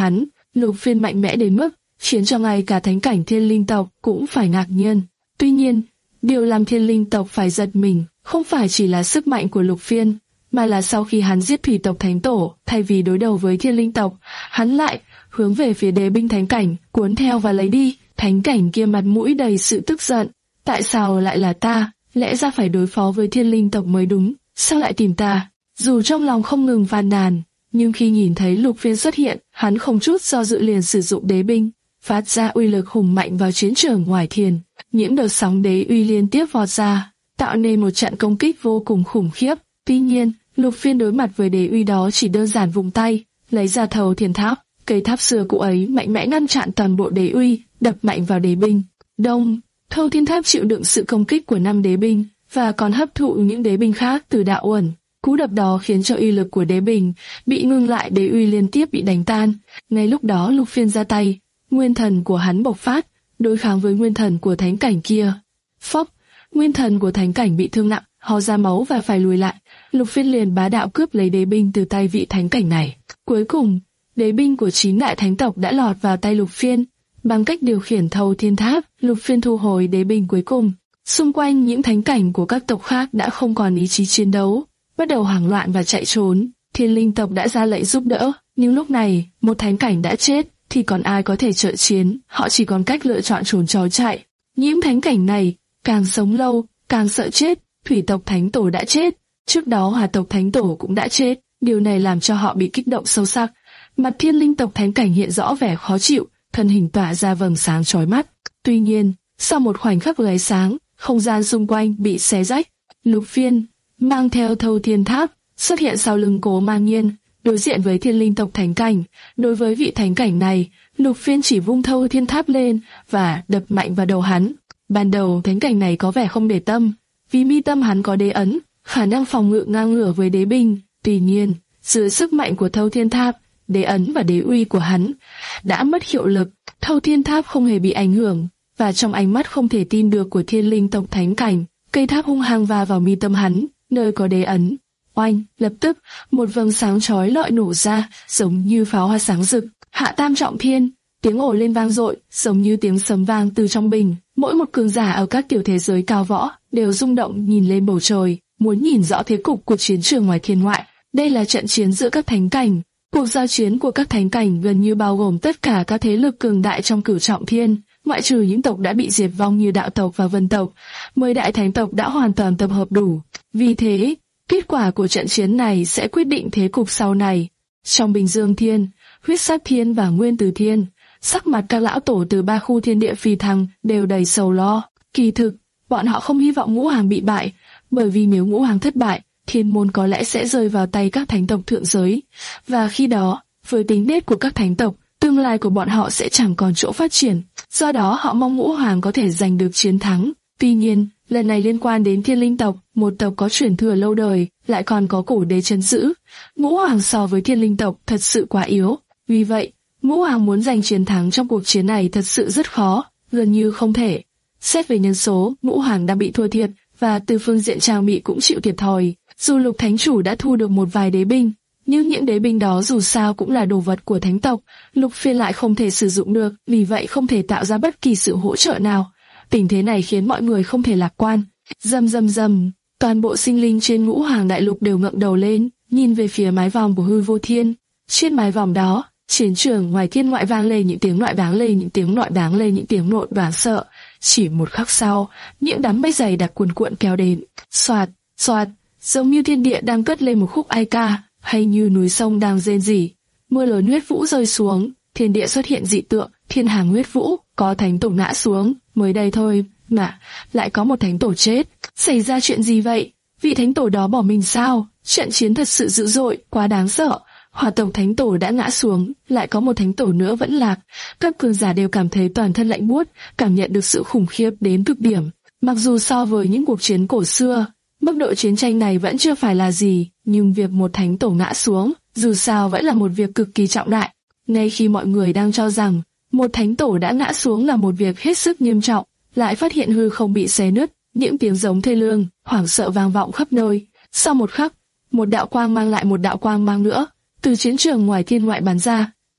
Lục Phiên mạnh mẽ đến mức khiến cho ngay cả thánh cảnh thiên linh tộc cũng phải ngạc nhiên. Tuy nhiên, điều làm thiên linh tộc phải giật mình không phải chỉ là sức mạnh của Lục Phiên, mà là sau khi hắn giết thủy tộc thánh tổ, thay vì đối đầu với thiên linh tộc, hắn lại hướng về phía đế binh thánh cảnh, cuốn theo và lấy đi. Thánh cảnh kia mặt mũi đầy sự tức giận. Tại sao lại là ta? Lẽ ra phải đối phó với thiên linh tộc mới đúng, sao lại tìm ta? Dù trong lòng không ngừng phàn nàn, nhưng khi nhìn thấy Lục Phiên xuất hiện, hắn không chút do dự liền sử dụng đế binh, phát ra uy lực hùng mạnh vào chiến trường ngoài thiên. Những đợt sóng đế uy liên tiếp vọt ra, tạo nên một trận công kích vô cùng khủng khiếp. Tuy nhiên, Lục Phiên đối mặt với đế uy đó chỉ đơn giản vùng tay, lấy ra thầu thiên tháp, cây tháp xưa cũ ấy mạnh mẽ ngăn chặn toàn bộ đế uy, đập mạnh vào đế binh. Đông, thâu thiên tháp chịu đựng sự công kích của năm đế binh và còn hấp thụ những đế binh khác từ đạo uẩn. Cú đập đó khiến cho uy lực của đế binh bị ngưng lại, đế uy liên tiếp bị đánh tan. Ngay lúc đó Lục Phiên ra tay, nguyên thần của hắn bộc phát, đối kháng với nguyên thần của thánh cảnh kia. Phốc, nguyên thần của thánh cảnh bị thương nặng, ho ra máu và phải lùi lại. Lục Phiên liền bá đạo cướp lấy đế binh từ tay vị thánh cảnh này. Cuối cùng, đế binh của chín đại thánh tộc đã lọt vào tay Lục Phiên. Bằng cách điều khiển thâu thiên tháp, Lục Phiên thu hồi đế binh cuối cùng. Xung quanh những thánh cảnh của các tộc khác đã không còn ý chí chiến đấu, bắt đầu hoảng loạn và chạy trốn. Thiên linh tộc đã ra lệnh giúp đỡ, nhưng lúc này một thánh cảnh đã chết, thì còn ai có thể trợ chiến? Họ chỉ còn cách lựa chọn trốn trốn chạy. Những thánh cảnh này càng sống lâu, càng sợ chết. Thủy tộc thánh tổ đã chết, trước đó hỏa tộc thánh tổ cũng đã chết. Điều này làm cho họ bị kích động sâu sắc. Mặt thiên linh tộc thánh cảnh hiện rõ vẻ khó chịu, thân hình tỏa ra vầng sáng chói mắt. Tuy nhiên, sau một khoảnh khắc lóe sáng, không gian xung quanh bị xé rách. Lục Phiên mang theo thâu thiên tháp xuất hiện sau lưng Cố Mang Nhiên, đối diện với thiên linh tộc thánh cảnh. Đối với vị thánh cảnh này, Lục Phiên chỉ vung thâu thiên tháp lên và đập mạnh vào đầu hắn. Ban đầu thánh cảnh này có vẻ không để tâm, vì mi tâm hắn có đế ấn, khả năng phòng ngự ngang ngửa với đế binh. Tuy nhiên, dưới sức mạnh của thâu thiên tháp, đế ấn và đế uy của hắn đã mất hiệu lực. Thâu thiên tháp không hề bị ảnh hưởng, và trong ánh mắt không thể tin được của thiên linh tộc thánh cảnh, cây tháp hung hăng va vào mi tâm hắn, nơi có đế ấn. Oanh, lập tức một vầng sáng chói lọi nổ ra, giống như pháo hoa sáng rực. Hạ tam trọng thiên, tiếng ồ lên vang dội, giống như tiếng sấm vang từ trong bình. Mỗi một cường giả ở các tiểu thế giới cao võ đều rung động nhìn lên bầu trời, muốn nhìn rõ thế cục của chiến trường ngoài thiên ngoại. Đây là trận chiến giữa các thánh cảnh. Cuộc giao chiến của các thánh cảnh gần như bao gồm tất cả các thế lực cường đại trong cửu trọng thiên, ngoại trừ những tộc đã bị diệt vong như đạo tộc và vân tộc. Mười đại thánh tộc đã hoàn toàn tập hợp đủ. Vì thế, kết quả của trận chiến này sẽ quyết định thế cục sau này. Trong Bình Dương Thiên, Huyết Sát Thiên và Nguyên Tử Thiên, sắc mặt các lão tổ từ ba khu thiên địa phi thăng đều đầy sầu lo. Kỳ thực, bọn họ không hy vọng Ngũ Hoàng bị bại, bởi vì nếu Ngũ Hoàng thất bại, thiên môn có lẽ sẽ rơi vào tay các thánh tộc thượng giới, và khi đó, với tính nết của các thánh tộc, tương lai của bọn họ sẽ chẳng còn chỗ phát triển. Do đó họ mong Ngũ Hoàng có thể giành được chiến thắng. Tuy nhiên, lần này liên quan đến thiên linh tộc, một tộc có truyền thừa lâu đời, lại còn có cổ đế trấn giữ. Ngũ Hoàng so với thiên linh tộc thật sự quá yếu. Vì vậy, Ngũ Hoàng muốn giành chiến thắng trong cuộc chiến này thật sự rất khó, gần như không thể. Xét về nhân số, Ngũ Hoàng đang bị thua thiệt, và từ phương diện trang bị cũng chịu thiệt thòi. Dù Lục Thánh Chủ đã thu được một vài đế binh, nhưng những đế binh đó dù sao cũng là đồ vật của thánh tộc, Lục Phiên lại không thể sử dụng được, vì vậy không thể tạo ra bất kỳ sự hỗ trợ nào. Tình thế này khiến mọi người không thể lạc quan. Rầm rầm rầm, toàn bộ sinh linh trên Ngũ Hoàng đại lục đều ngẩng đầu lên, nhìn về phía mái vòm của hư vô thiên. Trên mái vòm đó, chiến trường ngoài thiên ngoại vang lên những tiếng loại đáng lên những tiếng loại đáng lên những tiếng nộ đáng sợ. Chỉ một khắc sau, những đám mây dày đặc cuồn cuộn kéo đến, xoạt, xoạt, giống như thiên địa đang cất lên một khúc ai ca, hay như núi sông đang rên rỉ. Mưa lớn huyết vũ rơi xuống, thiên địa xuất hiện dị tượng, thiên hàng huyết vũ, có thánh tổ ngã xuống. Mới đây thôi mà lại có một thánh tổ chết. Xảy ra chuyện gì vậy? Vị thánh tổ đó bỏ mình sao? Trận chiến thật sự dữ dội, quá đáng sợ. Hỏa tộc thánh tổ đã ngã xuống, lại có một thánh tổ nữa vẫn lạc. Các cường giả đều cảm thấy toàn thân lạnh buốt, cảm nhận được sự khủng khiếp đến cực điểm. Mặc dù so với những cuộc chiến cổ xưa, mức độ chiến tranh này vẫn chưa phải là gì, nhưng việc một thánh tổ ngã xuống, dù sao vẫn là một việc cực kỳ trọng đại. Ngay khi mọi người đang cho rằng một thánh tổ đã ngã xuống là một việc hết sức nghiêm trọng, lại phát hiện hư không bị xé nứt, những tiếng giống thê lương, hoảng sợ vang vọng khắp nơi. Sau một khắc, một đạo quang mang lại một đạo quang mang nữa từ chiến trường ngoài thiên ngoại bắn ra.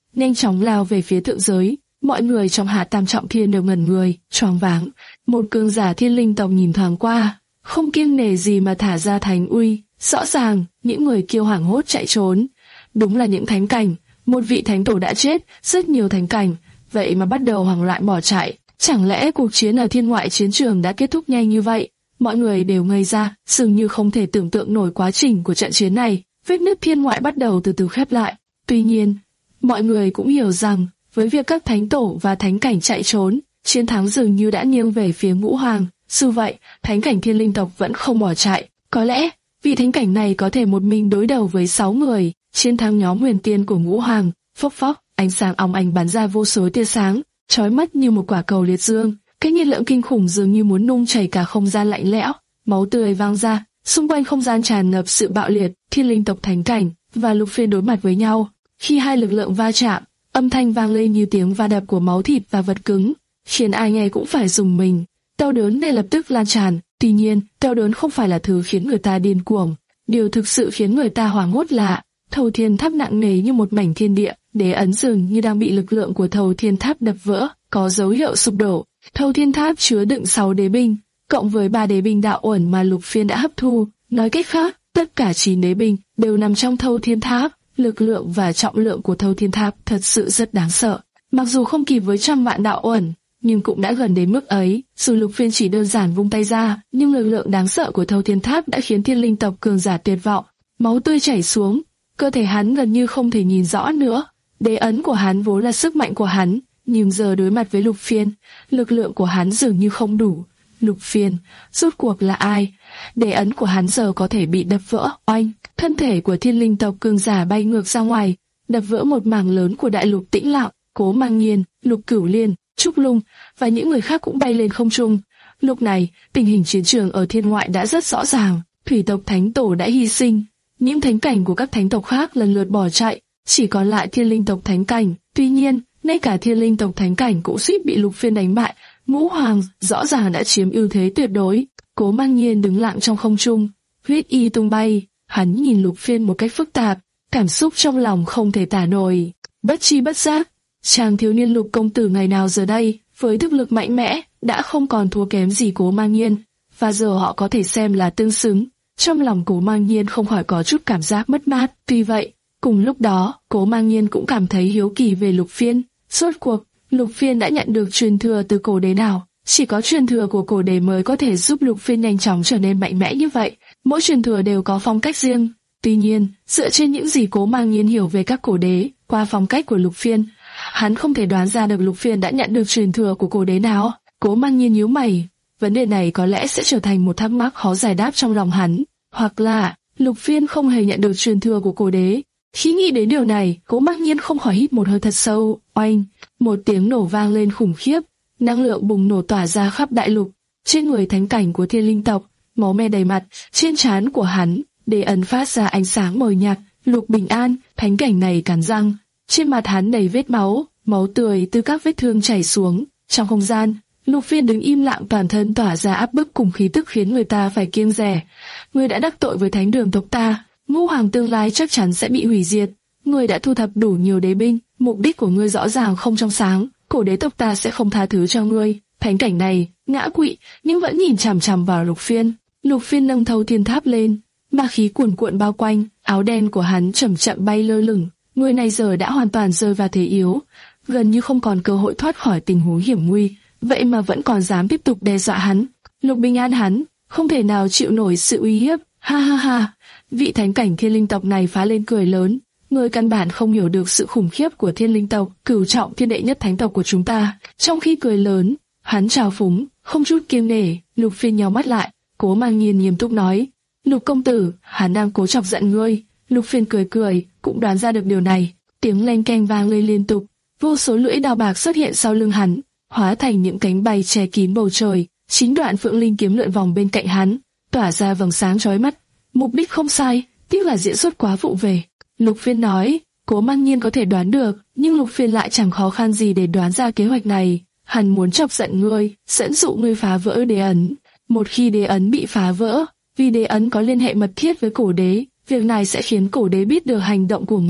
nhanh chóng lao về phía thượng giới. Mọi người trong Hạ Tam Trọng Thiên đều ngẩn người, choáng váng. Một cường giả thiên linh tộc nhìn thoáng qua, không kiêng nể gì mà thả ra thánh uy. Rõ ràng, những người kiêu hoảng hốt chạy trốn. Đúng là những thánh cảnh, một vị thánh tổ đã chết, rất nhiều thánh cảnh, vậy mà bắt đầu hoảng loạn bỏ chạy. Chẳng lẽ cuộc chiến ở thiên ngoại chiến trường đã kết thúc nhanh như vậy? Mọi người đều ngây ra, dường như không thể tưởng tượng nổi quá trình của trận chiến này. Vết nứt thiên ngoại bắt đầu từ từ khép lại. Tuy nhiên, mọi người cũng hiểu rằng, với việc các thánh tổ và thánh cảnh chạy trốn, chiến thắng dường như đã nghiêng về phía Ngũ Hoàng. Dù vậy, thánh cảnh thiên linh tộc vẫn không bỏ chạy. Có lẽ, vị thánh cảnh này có thể một mình đối đầu với sáu người, chiến thắng nhóm huyền tiên của Ngũ Hoàng. Phốc phốc, ánh sáng óng ánh bắn ra vô số tia sáng, chói mắt như một quả cầu liệt dương. Cái nhiệt lượng kinh khủng dường như muốn nung chảy cả không gian lạnh lẽo. Máu tươi vang ra, xung quanh không gian tràn ngập sự bạo liệt. Thiên linh tộc thánh cảnh và Lục Phiên đối mặt với nhau. Khi hai lực lượng va chạm, âm thanh vang lên như tiếng va đập của máu thịt và vật cứng, khiến ai nghe cũng phải rùng mình. Đau đớn này lập tức lan tràn. Tuy nhiên, đau đớn không phải là thứ khiến người ta điên cuồng. Điều thực sự khiến người ta hoảng hốt là Thâu Thiên Tháp nặng nề như một mảnh thiên địa, đế ấn dường như đang bị lực lượng của Thâu Thiên Tháp đập vỡ, có dấu hiệu sụp đổ. Thâu Thiên Tháp chứa đựng sáu đế binh, cộng với ba đế binh đạo uẩn mà Lục Phiên đã hấp thu. Nói cách khác, tất cả chín đế binh đều nằm trong Thâu Thiên Tháp. Lực lượng và trọng lượng của Thâu Thiên Tháp thật sự rất đáng sợ. Mặc dù không kịp với trăm vạn đạo uẩn, nhưng cũng đã gần đến mức ấy. Dù Lục Phiên chỉ đơn giản vung tay ra, nhưng lực lượng đáng sợ của Thâu Thiên Tháp đã khiến thiên linh tộc cường giả tuyệt vọng. Máu tươi chảy xuống, cơ thể hắn gần như không thể nhìn rõ nữa. Đế ấn của hắn vốn là sức mạnh của hắn, nhưng giờ đối mặt với Lục Phiên, lực lượng của hắn dường như không đủ. Lục Phiên, rốt cuộc là ai? Đế ấn của hắn giờ có thể bị đập vỡ. Oanh, thân thể của thiên linh tộc cường giả bay ngược ra ngoài, đập vỡ một mảng lớn của đại lục tĩnh lặng. Cố Mang Nhiên, Lục Cửu Liên, Trúc Lung và những người khác cũng bay lên không trung. Lúc này, tình hình chiến trường ở thiên ngoại đã rất rõ ràng. Thủy tộc thánh tổ đã hy sinh, những thánh cảnh của các thánh tộc khác lần lượt bỏ chạy, chỉ còn lại thiên linh tộc thánh cảnh. Tuy nhiên, ngay cả thiên linh tộc thánh cảnh cũng suýt bị Lục Phiên đánh bại. Ngũ Hoàng rõ ràng đã chiếm ưu thế tuyệt đối. Cố Mang Nhiên đứng lặng trong không trung, huyết y tung bay. Hắn nhìn Lục Phiên một cách phức tạp, cảm xúc trong lòng không thể tả nổi. Bất chi bất giác, chàng thiếu niên Lục công tử ngày nào giờ đây, với thực lực mạnh mẽ, đã không còn thua kém gì Cố Mang Nhiên, và giờ họ có thể xem là tương xứng. Trong lòng Cố Mang Nhiên không khỏi có chút cảm giác mất mát. Tuy vậy, cùng lúc đó, Cố Mang Nhiên cũng cảm thấy hiếu kỳ về Lục Phiên. Rốt cuộc, Lục Phiên đã nhận được truyền thừa từ cổ đế nào? Chỉ có truyền thừa của cổ đế mới có thể giúp Lục Phiên nhanh chóng trở nên mạnh mẽ như vậy. Mỗi truyền thừa đều có phong cách riêng. Tuy nhiên, dựa trên những gì Cố Mang Nhiên hiểu về các cổ đế, qua phong cách của Lục Phiên, hắn không thể đoán ra được Lục Phiên đã nhận được truyền thừa của cổ đế nào. Cố Mang Nhiên nhíu mày, vấn đề này có lẽ sẽ trở thành một thắc mắc khó giải đáp trong lòng hắn, hoặc là Lục Phiên không hề nhận được truyền thừa của cổ đế. Khi nghĩ đến điều này, Cố Mang Nhiên không khỏi hít một hơi thật sâu. Oanh, một tiếng nổ vang lên khủng khiếp, năng lượng bùng nổ tỏa ra khắp đại lục. Trên người thánh cảnh của thiên linh tộc, máu me đầy mặt, trên trán của hắn, đế ấn phát ra ánh sáng mờ nhạt. Lục Bình An, thánh cảnh này cắn răng, trên mặt hắn đầy vết máu, máu tươi từ các vết thương chảy xuống. Trong không gian, Lục Phiên đứng im lặng, toàn thân tỏa ra áp bức cùng khí tức khiến người ta phải kiêng dè. Ngươi đã đắc tội với thánh đường tộc ta, Ngũ Hoàng tương lai chắc chắn sẽ bị hủy diệt. Ngươi đã thu thập đủ nhiều đế binh, mục đích của ngươi rõ ràng không trong sáng, cổ đế tộc ta sẽ không tha thứ cho ngươi. Thánh cảnh này ngã quỵ nhưng vẫn nhìn chằm chằm vào Lục Phiên. Lục Phiên nâng Thâu Thiên Tháp lên, ma khí cuồn cuộn bao quanh, áo đen của hắn chậm chậm bay lơ lửng. Người này giờ đã hoàn toàn rơi vào thế yếu, gần như không còn cơ hội thoát khỏi tình huống hiểm nguy, vậy mà vẫn còn dám tiếp tục đe dọa hắn. Lục Bình An hắn không thể nào chịu nổi sự uy hiếp. Ha ha ha, vị thánh cảnh thiên linh tộc này phá lên cười lớn. Người căn bản không hiểu được sự khủng khiếp của thiên linh tộc, cửu trọng thiên đệ nhất thánh tộc của chúng ta. Trong khi cười lớn, hắn trào phúng, không chút kiêng nể. Lục Phiên nhíu mắt lại, Cố Mang Nhiên nghiêm túc nói: Lục công tử, hắn đang cố chọc giận ngươi. Lục Phiên cười cười, cũng đoán ra được điều này. Tiếng leng keng vang lên liên tục, vô số lưỡi đao bạc xuất hiện sau lưng hắn, hóa thành những cánh bay che kín bầu trời. Chín đoạn phượng linh kiếm lượn vòng bên cạnh hắn, tỏa ra vầng sáng chói mắt. Mục đích không sai, tiếc là diễn xuất quá vụng về. Lục Phiên nói. Cố Mang Nhiên có thể đoán được, nhưng Lục Phiên lại chẳng khó khăn gì để đoán ra kế hoạch này. Hắn muốn chọc giận ngươi, dẫn dụ ngươi phá vỡ đế ấn. Một khi đế ấn bị phá vỡ, vì đế ấn có liên hệ mật thiết với cổ đế, việc này sẽ khiến cổ đế biết được hành động của ngươi.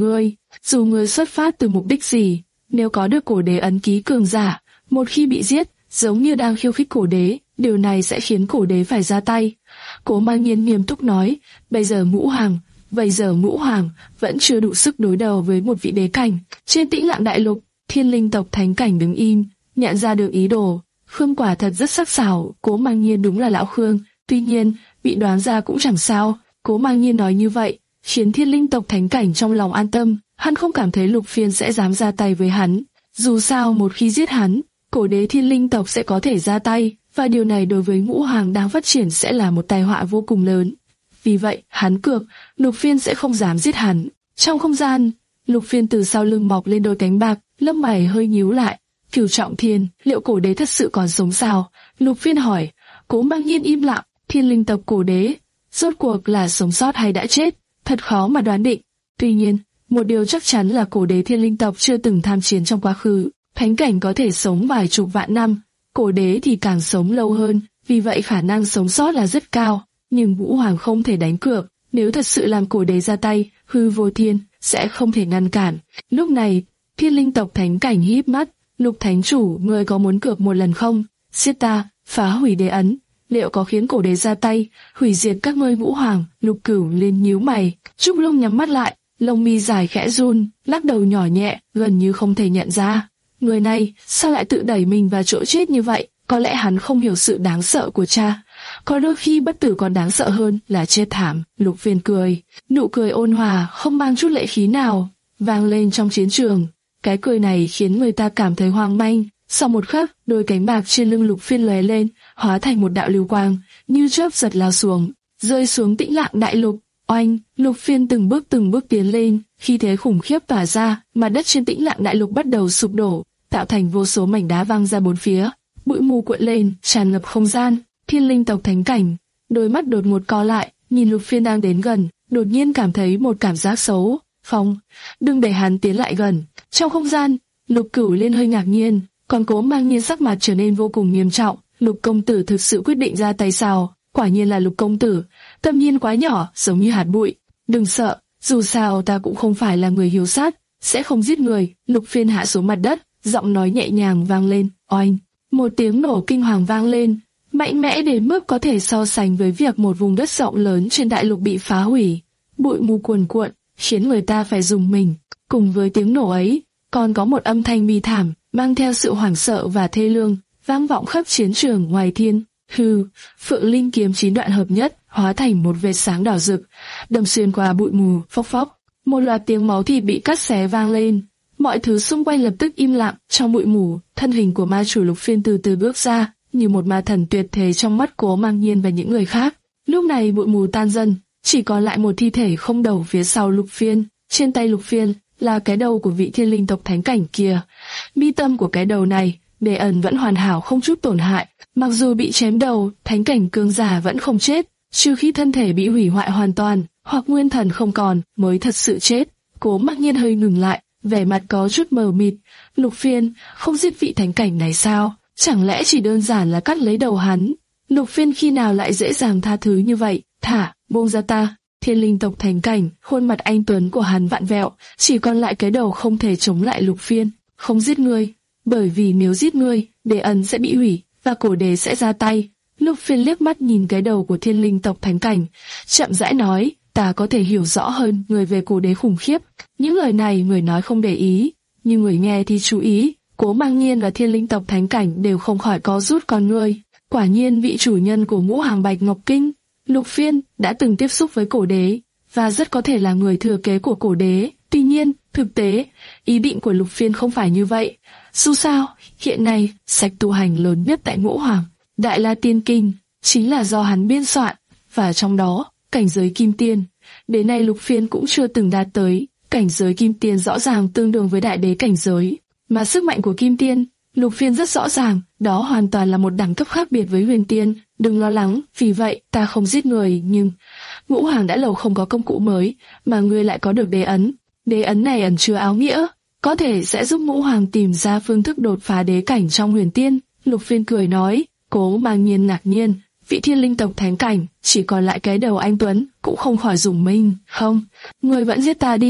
Dù người xuất phát từ mục đích gì, nếu có được cổ đế ấn ký cường giả, một khi bị giết, giống như đang khiêu khích cổ đế, điều này sẽ khiến cổ đế phải ra tay. Cố Mang Nhiên nghiêm túc nói, bây giờ Ngũ Hoàng, bây giờ Ngũ Hoàng vẫn chưa đủ sức đối đầu với một vị đế cảnh. Trên Tĩnh Lặng Đại Lục, Thiên Linh tộc thánh cảnh đứng im, nhận ra được ý đồ. Khương quả thật rất sắc sảo, Cố Mang Nhiên đúng là lão Khương, tuy nhiên, bị đoán ra cũng chẳng sao. Cố Mang Nhiên nói như vậy, khiến Thiên Linh tộc thánh cảnh trong lòng an tâm, hắn không cảm thấy Lục Phiên sẽ dám ra tay với hắn. Dù sao một khi giết hắn, cổ đế Thiên Linh tộc sẽ có thể ra tay, và điều này đối với Ngũ Hoàng đang phát triển sẽ là một tai họa vô cùng lớn. Vì vậy, hắn cược, Lục Phiên sẽ không dám giết hắn. Trong không gian, Lục Phiên từ sau lưng mọc lên đôi cánh bạc, lông mày hơi nhíu lại. Cửu Trọng Thiên, liệu cổ đế thật sự còn sống sao? Lục Phiên hỏi. Cố Mang Nhiên im lặng. Thiên Linh tộc cổ đế, rốt cuộc là sống sót hay đã chết, thật khó mà đoán định. Tuy nhiên, một điều chắc chắn là cổ đế Thiên Linh tộc chưa từng tham chiến trong quá khứ. Thánh cảnh có thể sống vài chục vạn năm, cổ đế thì càng sống lâu hơn, vì vậy khả năng sống sót là rất cao. Nhưng Ngũ Hoàng không thể đánh cược, nếu thật sự làm cổ đế ra tay, hư vô thiên sẽ không thể ngăn cản. Lúc này, Thiên Linh tộc thánh cảnh híp mắt, Lục Thánh Chủ, ngươi có muốn cược một lần không? Giết ta, phá hủy đế ấn, liệu có khiến cổ đế ra tay, hủy diệt các ngươi Ngũ Hoàng? Lục Cửu Liên nhíu mày, Trúc Long nhắm mắt lại, lông mi dài khẽ run, lắc đầu nhỏ nhẹ, gần như không thể nhận ra. Người này, sao lại tự đẩy mình vào chỗ chết như vậy? Có lẽ hắn không hiểu sự đáng sợ của cha. Có đôi khi bất tử còn đáng sợ hơn là chết thảm. Lục Phiên cười, nụ cười ôn hòa, không mang chút lệ khí nào, vang lên trong chiến trường. Cái cười này khiến người ta cảm thấy hoang mang. Sau một khắc, đôi cánh bạc trên lưng Lục Phiên lóe lên, hóa thành một đạo lưu quang, như chớp giật lao xuống, rơi xuống Tĩnh Lặng Đại Lục. Oanh, Lục Phiên từng bước từng bước tiến lên, khi thế khủng khiếp tỏa ra, mặt đất trên Tĩnh Lặng Đại Lục bắt đầu sụp đổ, tạo thành vô số mảnh đá văng ra bốn phía. Bụi mù cuộn lên, tràn ngập không gian. Thiên Linh tộc thánh cảnh, đôi mắt đột ngột co lại, nhìn Lục Phiên đang đến gần, đột nhiên cảm thấy một cảm giác xấu. Phong, đừng để hắn tiến lại gần. Trong không gian, Lục Cửu Liên hơi ngạc nhiên, còn Cố Mang Nhiên sắc mặt trở nên vô cùng nghiêm trọng. Lục công tử thực sự quyết định ra tay sao? Quả nhiên là Lục công tử, tâm nhiên quá nhỏ, giống như hạt bụi. Đừng sợ, dù sao ta cũng không phải là người hiếu sát, sẽ không giết người. Lục Phiên hạ xuống mặt đất, giọng nói nhẹ nhàng vang lên. Oanh, một tiếng nổ kinh hoàng vang lên, mạnh mẽ đến mức có thể so sánh với việc một vùng đất rộng lớn trên đại lục bị phá hủy. Bụi mù cuồn cuộn, khiến người ta phải rùng mình. Cùng với tiếng nổ ấy, còn có một âm thanh bi thảm, mang theo sự hoảng sợ và thê lương, vang vọng khắp chiến trường ngoài thiên. Hừ, Phượng Linh kiếm chín đoạn hợp nhất, hóa thành một vệt sáng đỏ rực, đâm xuyên qua bụi mù. Phốc phốc, một loạt tiếng máu thịt bị cắt xé vang lên. Mọi thứ xung quanh lập tức im lặng. Trong bụi mù, thân hình của ma chủ Lục Phiên từ từ bước ra, như một ma thần tuyệt thế trong mắt Cố Mang Nhiên và những người khác. Lúc này bụi mù tan dần, chỉ còn lại một thi thể không đầu phía sau Lục Phiên. Trên tay Lục Phiên là cái đầu của vị Thiên Linh tộc thánh cảnh kia. Mi tâm của cái đầu này, đế ẩn vẫn hoàn hảo không chút tổn hại. Mặc dù bị chém đầu, thánh cảnh cường giả vẫn không chết, trừ khi thân thể bị hủy hoại hoàn toàn, hoặc nguyên thần không còn, mới thật sự chết. Cố Mang Nhiên hơi ngừng lại, vẻ mặt có chút mờ mịt. Lục Phiên không giết vị thánh cảnh này sao? Chẳng lẽ chỉ đơn giản là cắt lấy đầu hắn? Lục Phiên khi nào lại dễ dàng tha thứ như vậy? Thả, buông ra ta. Thiên Linh tộc thánh cảnh, khuôn mặt anh tuấn của hắn vặn vẹo, chỉ còn lại cái đầu không thể chống lại Lục Phiên. Không giết ngươi, bởi vì nếu giết ngươi, đế ấn sẽ bị hủy và cổ đế sẽ ra tay. Lục Phiên liếc mắt nhìn cái đầu của Thiên Linh tộc thánh cảnh, chậm rãi nói, ta có thể hiểu rõ hơn người về cổ đế khủng khiếp. Những lời này người nói không để ý, nhưng người nghe thì chú ý. Cố Mang Nhiên và Thiên Linh tộc thánh cảnh đều không khỏi có rút con ngươi. Quả nhiên vị chủ nhân của Ngũ Hoàng Bạch Ngọc Kinh, Lục Phiên, đã từng tiếp xúc với cổ đế, và rất có thể là người thừa kế của cổ đế. Tuy nhiên, thực tế, ý định của Lục Phiên không phải như vậy. Dù sao, hiện nay, sách tu hành lớn nhất tại Ngũ Hoàng, Đại La Tiên Kinh, chính là do hắn biên soạn, và trong đó, cảnh giới Kim Tiên, đến nay Lục Phiên cũng chưa từng đạt tới. Cảnh giới Kim Tiên rõ ràng tương đương với đại đế cảnh giới, mà sức mạnh của Kim Tiên, Lục Phiên rất rõ ràng, đó hoàn toàn là một đẳng cấp khác biệt với Huyền Tiên. Đừng lo lắng, vì vậy ta không giết người, nhưng Ngũ Hoàng đã lâu không có công cụ mới, mà ngươi lại có được đế ấn. Đế ấn này ẩn chứa áo nghĩa, có thể sẽ giúp Ngũ Hoàng tìm ra phương thức đột phá đế cảnh trong Huyền Tiên. Lục Phiên cười nói. Cố Mang Nhiên ngạc nhiên, vị Thiên Linh tộc thánh cảnh, chỉ còn lại cái đầu anh tuấn, cũng không khỏi rùng mình. Không, ngươi vẫn giết ta đi.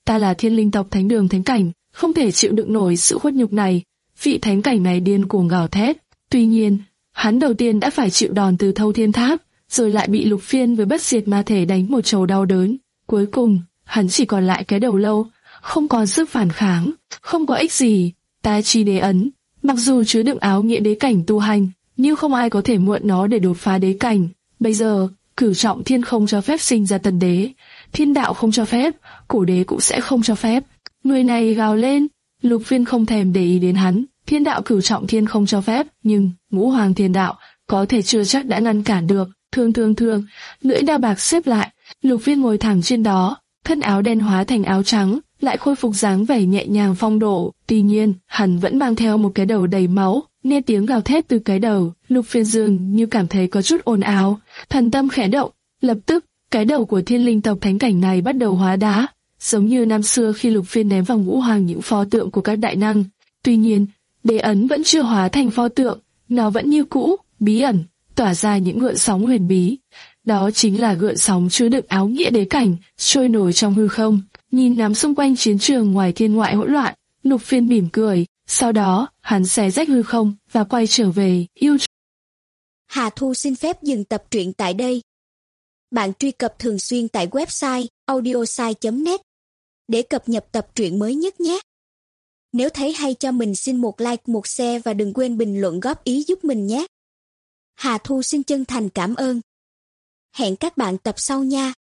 ta là thiên linh tộc thánh đường thánh cảnh, không thể chịu đựng nổi sự khuất nhục này. Vị thánh cảnh này điên cuồng gào thét. Tuy nhiên, hắn đầu tiên đã phải chịu đòn từ Thâu Thiên Tháp, rồi lại bị Lục Phiên với bất diệt ma thể đánh một trầu đau đớn. Cuối cùng, hắn chỉ còn lại cái đầu lâu, không còn sức phản kháng, không có ích gì. Ta chi đế ấn, mặc dù chứa đựng áo nghĩa đế cảnh tu hành, nhưng không ai có thể mượn nó để đột phá đế cảnh. Bây giờ, cửu trọng thiên không cho phép sinh ra tần đế, thiên đạo không cho phép, cổ đế cũng sẽ không cho phép. Người này gào lên, Lục Phiên không thèm để ý đến hắn. Thiên đạo cửu trọng thiên không cho phép, nhưng ngũ hoàng thiên đạo có thể chưa chắc đã ngăn cản được. Thương thương thương, lưỡi đao bạc xếp lại, Lục Phiên ngồi thẳng trên đó, thân áo đen hóa thành áo trắng, lại khôi phục dáng vẻ nhẹ nhàng phong độ. Tuy nhiên, hắn vẫn mang theo một cái đầu đầy máu. Nghe tiếng gào thét từ cái đầu, Lục Phiên dường như cảm thấy có chút ồn ào, thần tâm khẽ động, lập tức cái đầu của thiên linh tộc thánh cảnh này bắt đầu hóa đá, giống như năm xưa khi Lục Phiên ném vào ngũ hoàng những pho tượng của các đại năng. Tuy nhiên, đế ấn vẫn chưa hóa thành pho tượng, nó vẫn như cũ, bí ẩn, tỏa ra những gợn sóng huyền bí. Đó chính là gợn sóng chứa đựng áo nghĩa đế cảnh, trôi nổi trong hư không. Nhìn ngắm xung quanh chiến trường ngoài thiên ngoại hỗn loạn, Lục Phiên mỉm cười, sau đó hắn xé rách hư không và quay trở về yêu. Hà Thu xin phép dừng tập truyện tại đây. Bạn truy cập thường xuyên tại website audiosai chấm net để cập nhật tập truyện mới nhất nhé. Nếu thấy hay cho mình xin một like, một share và đừng quên bình luận góp ý giúp mình nhé. Hà Thu xin chân thành cảm ơn. Hẹn các bạn tập sau nha.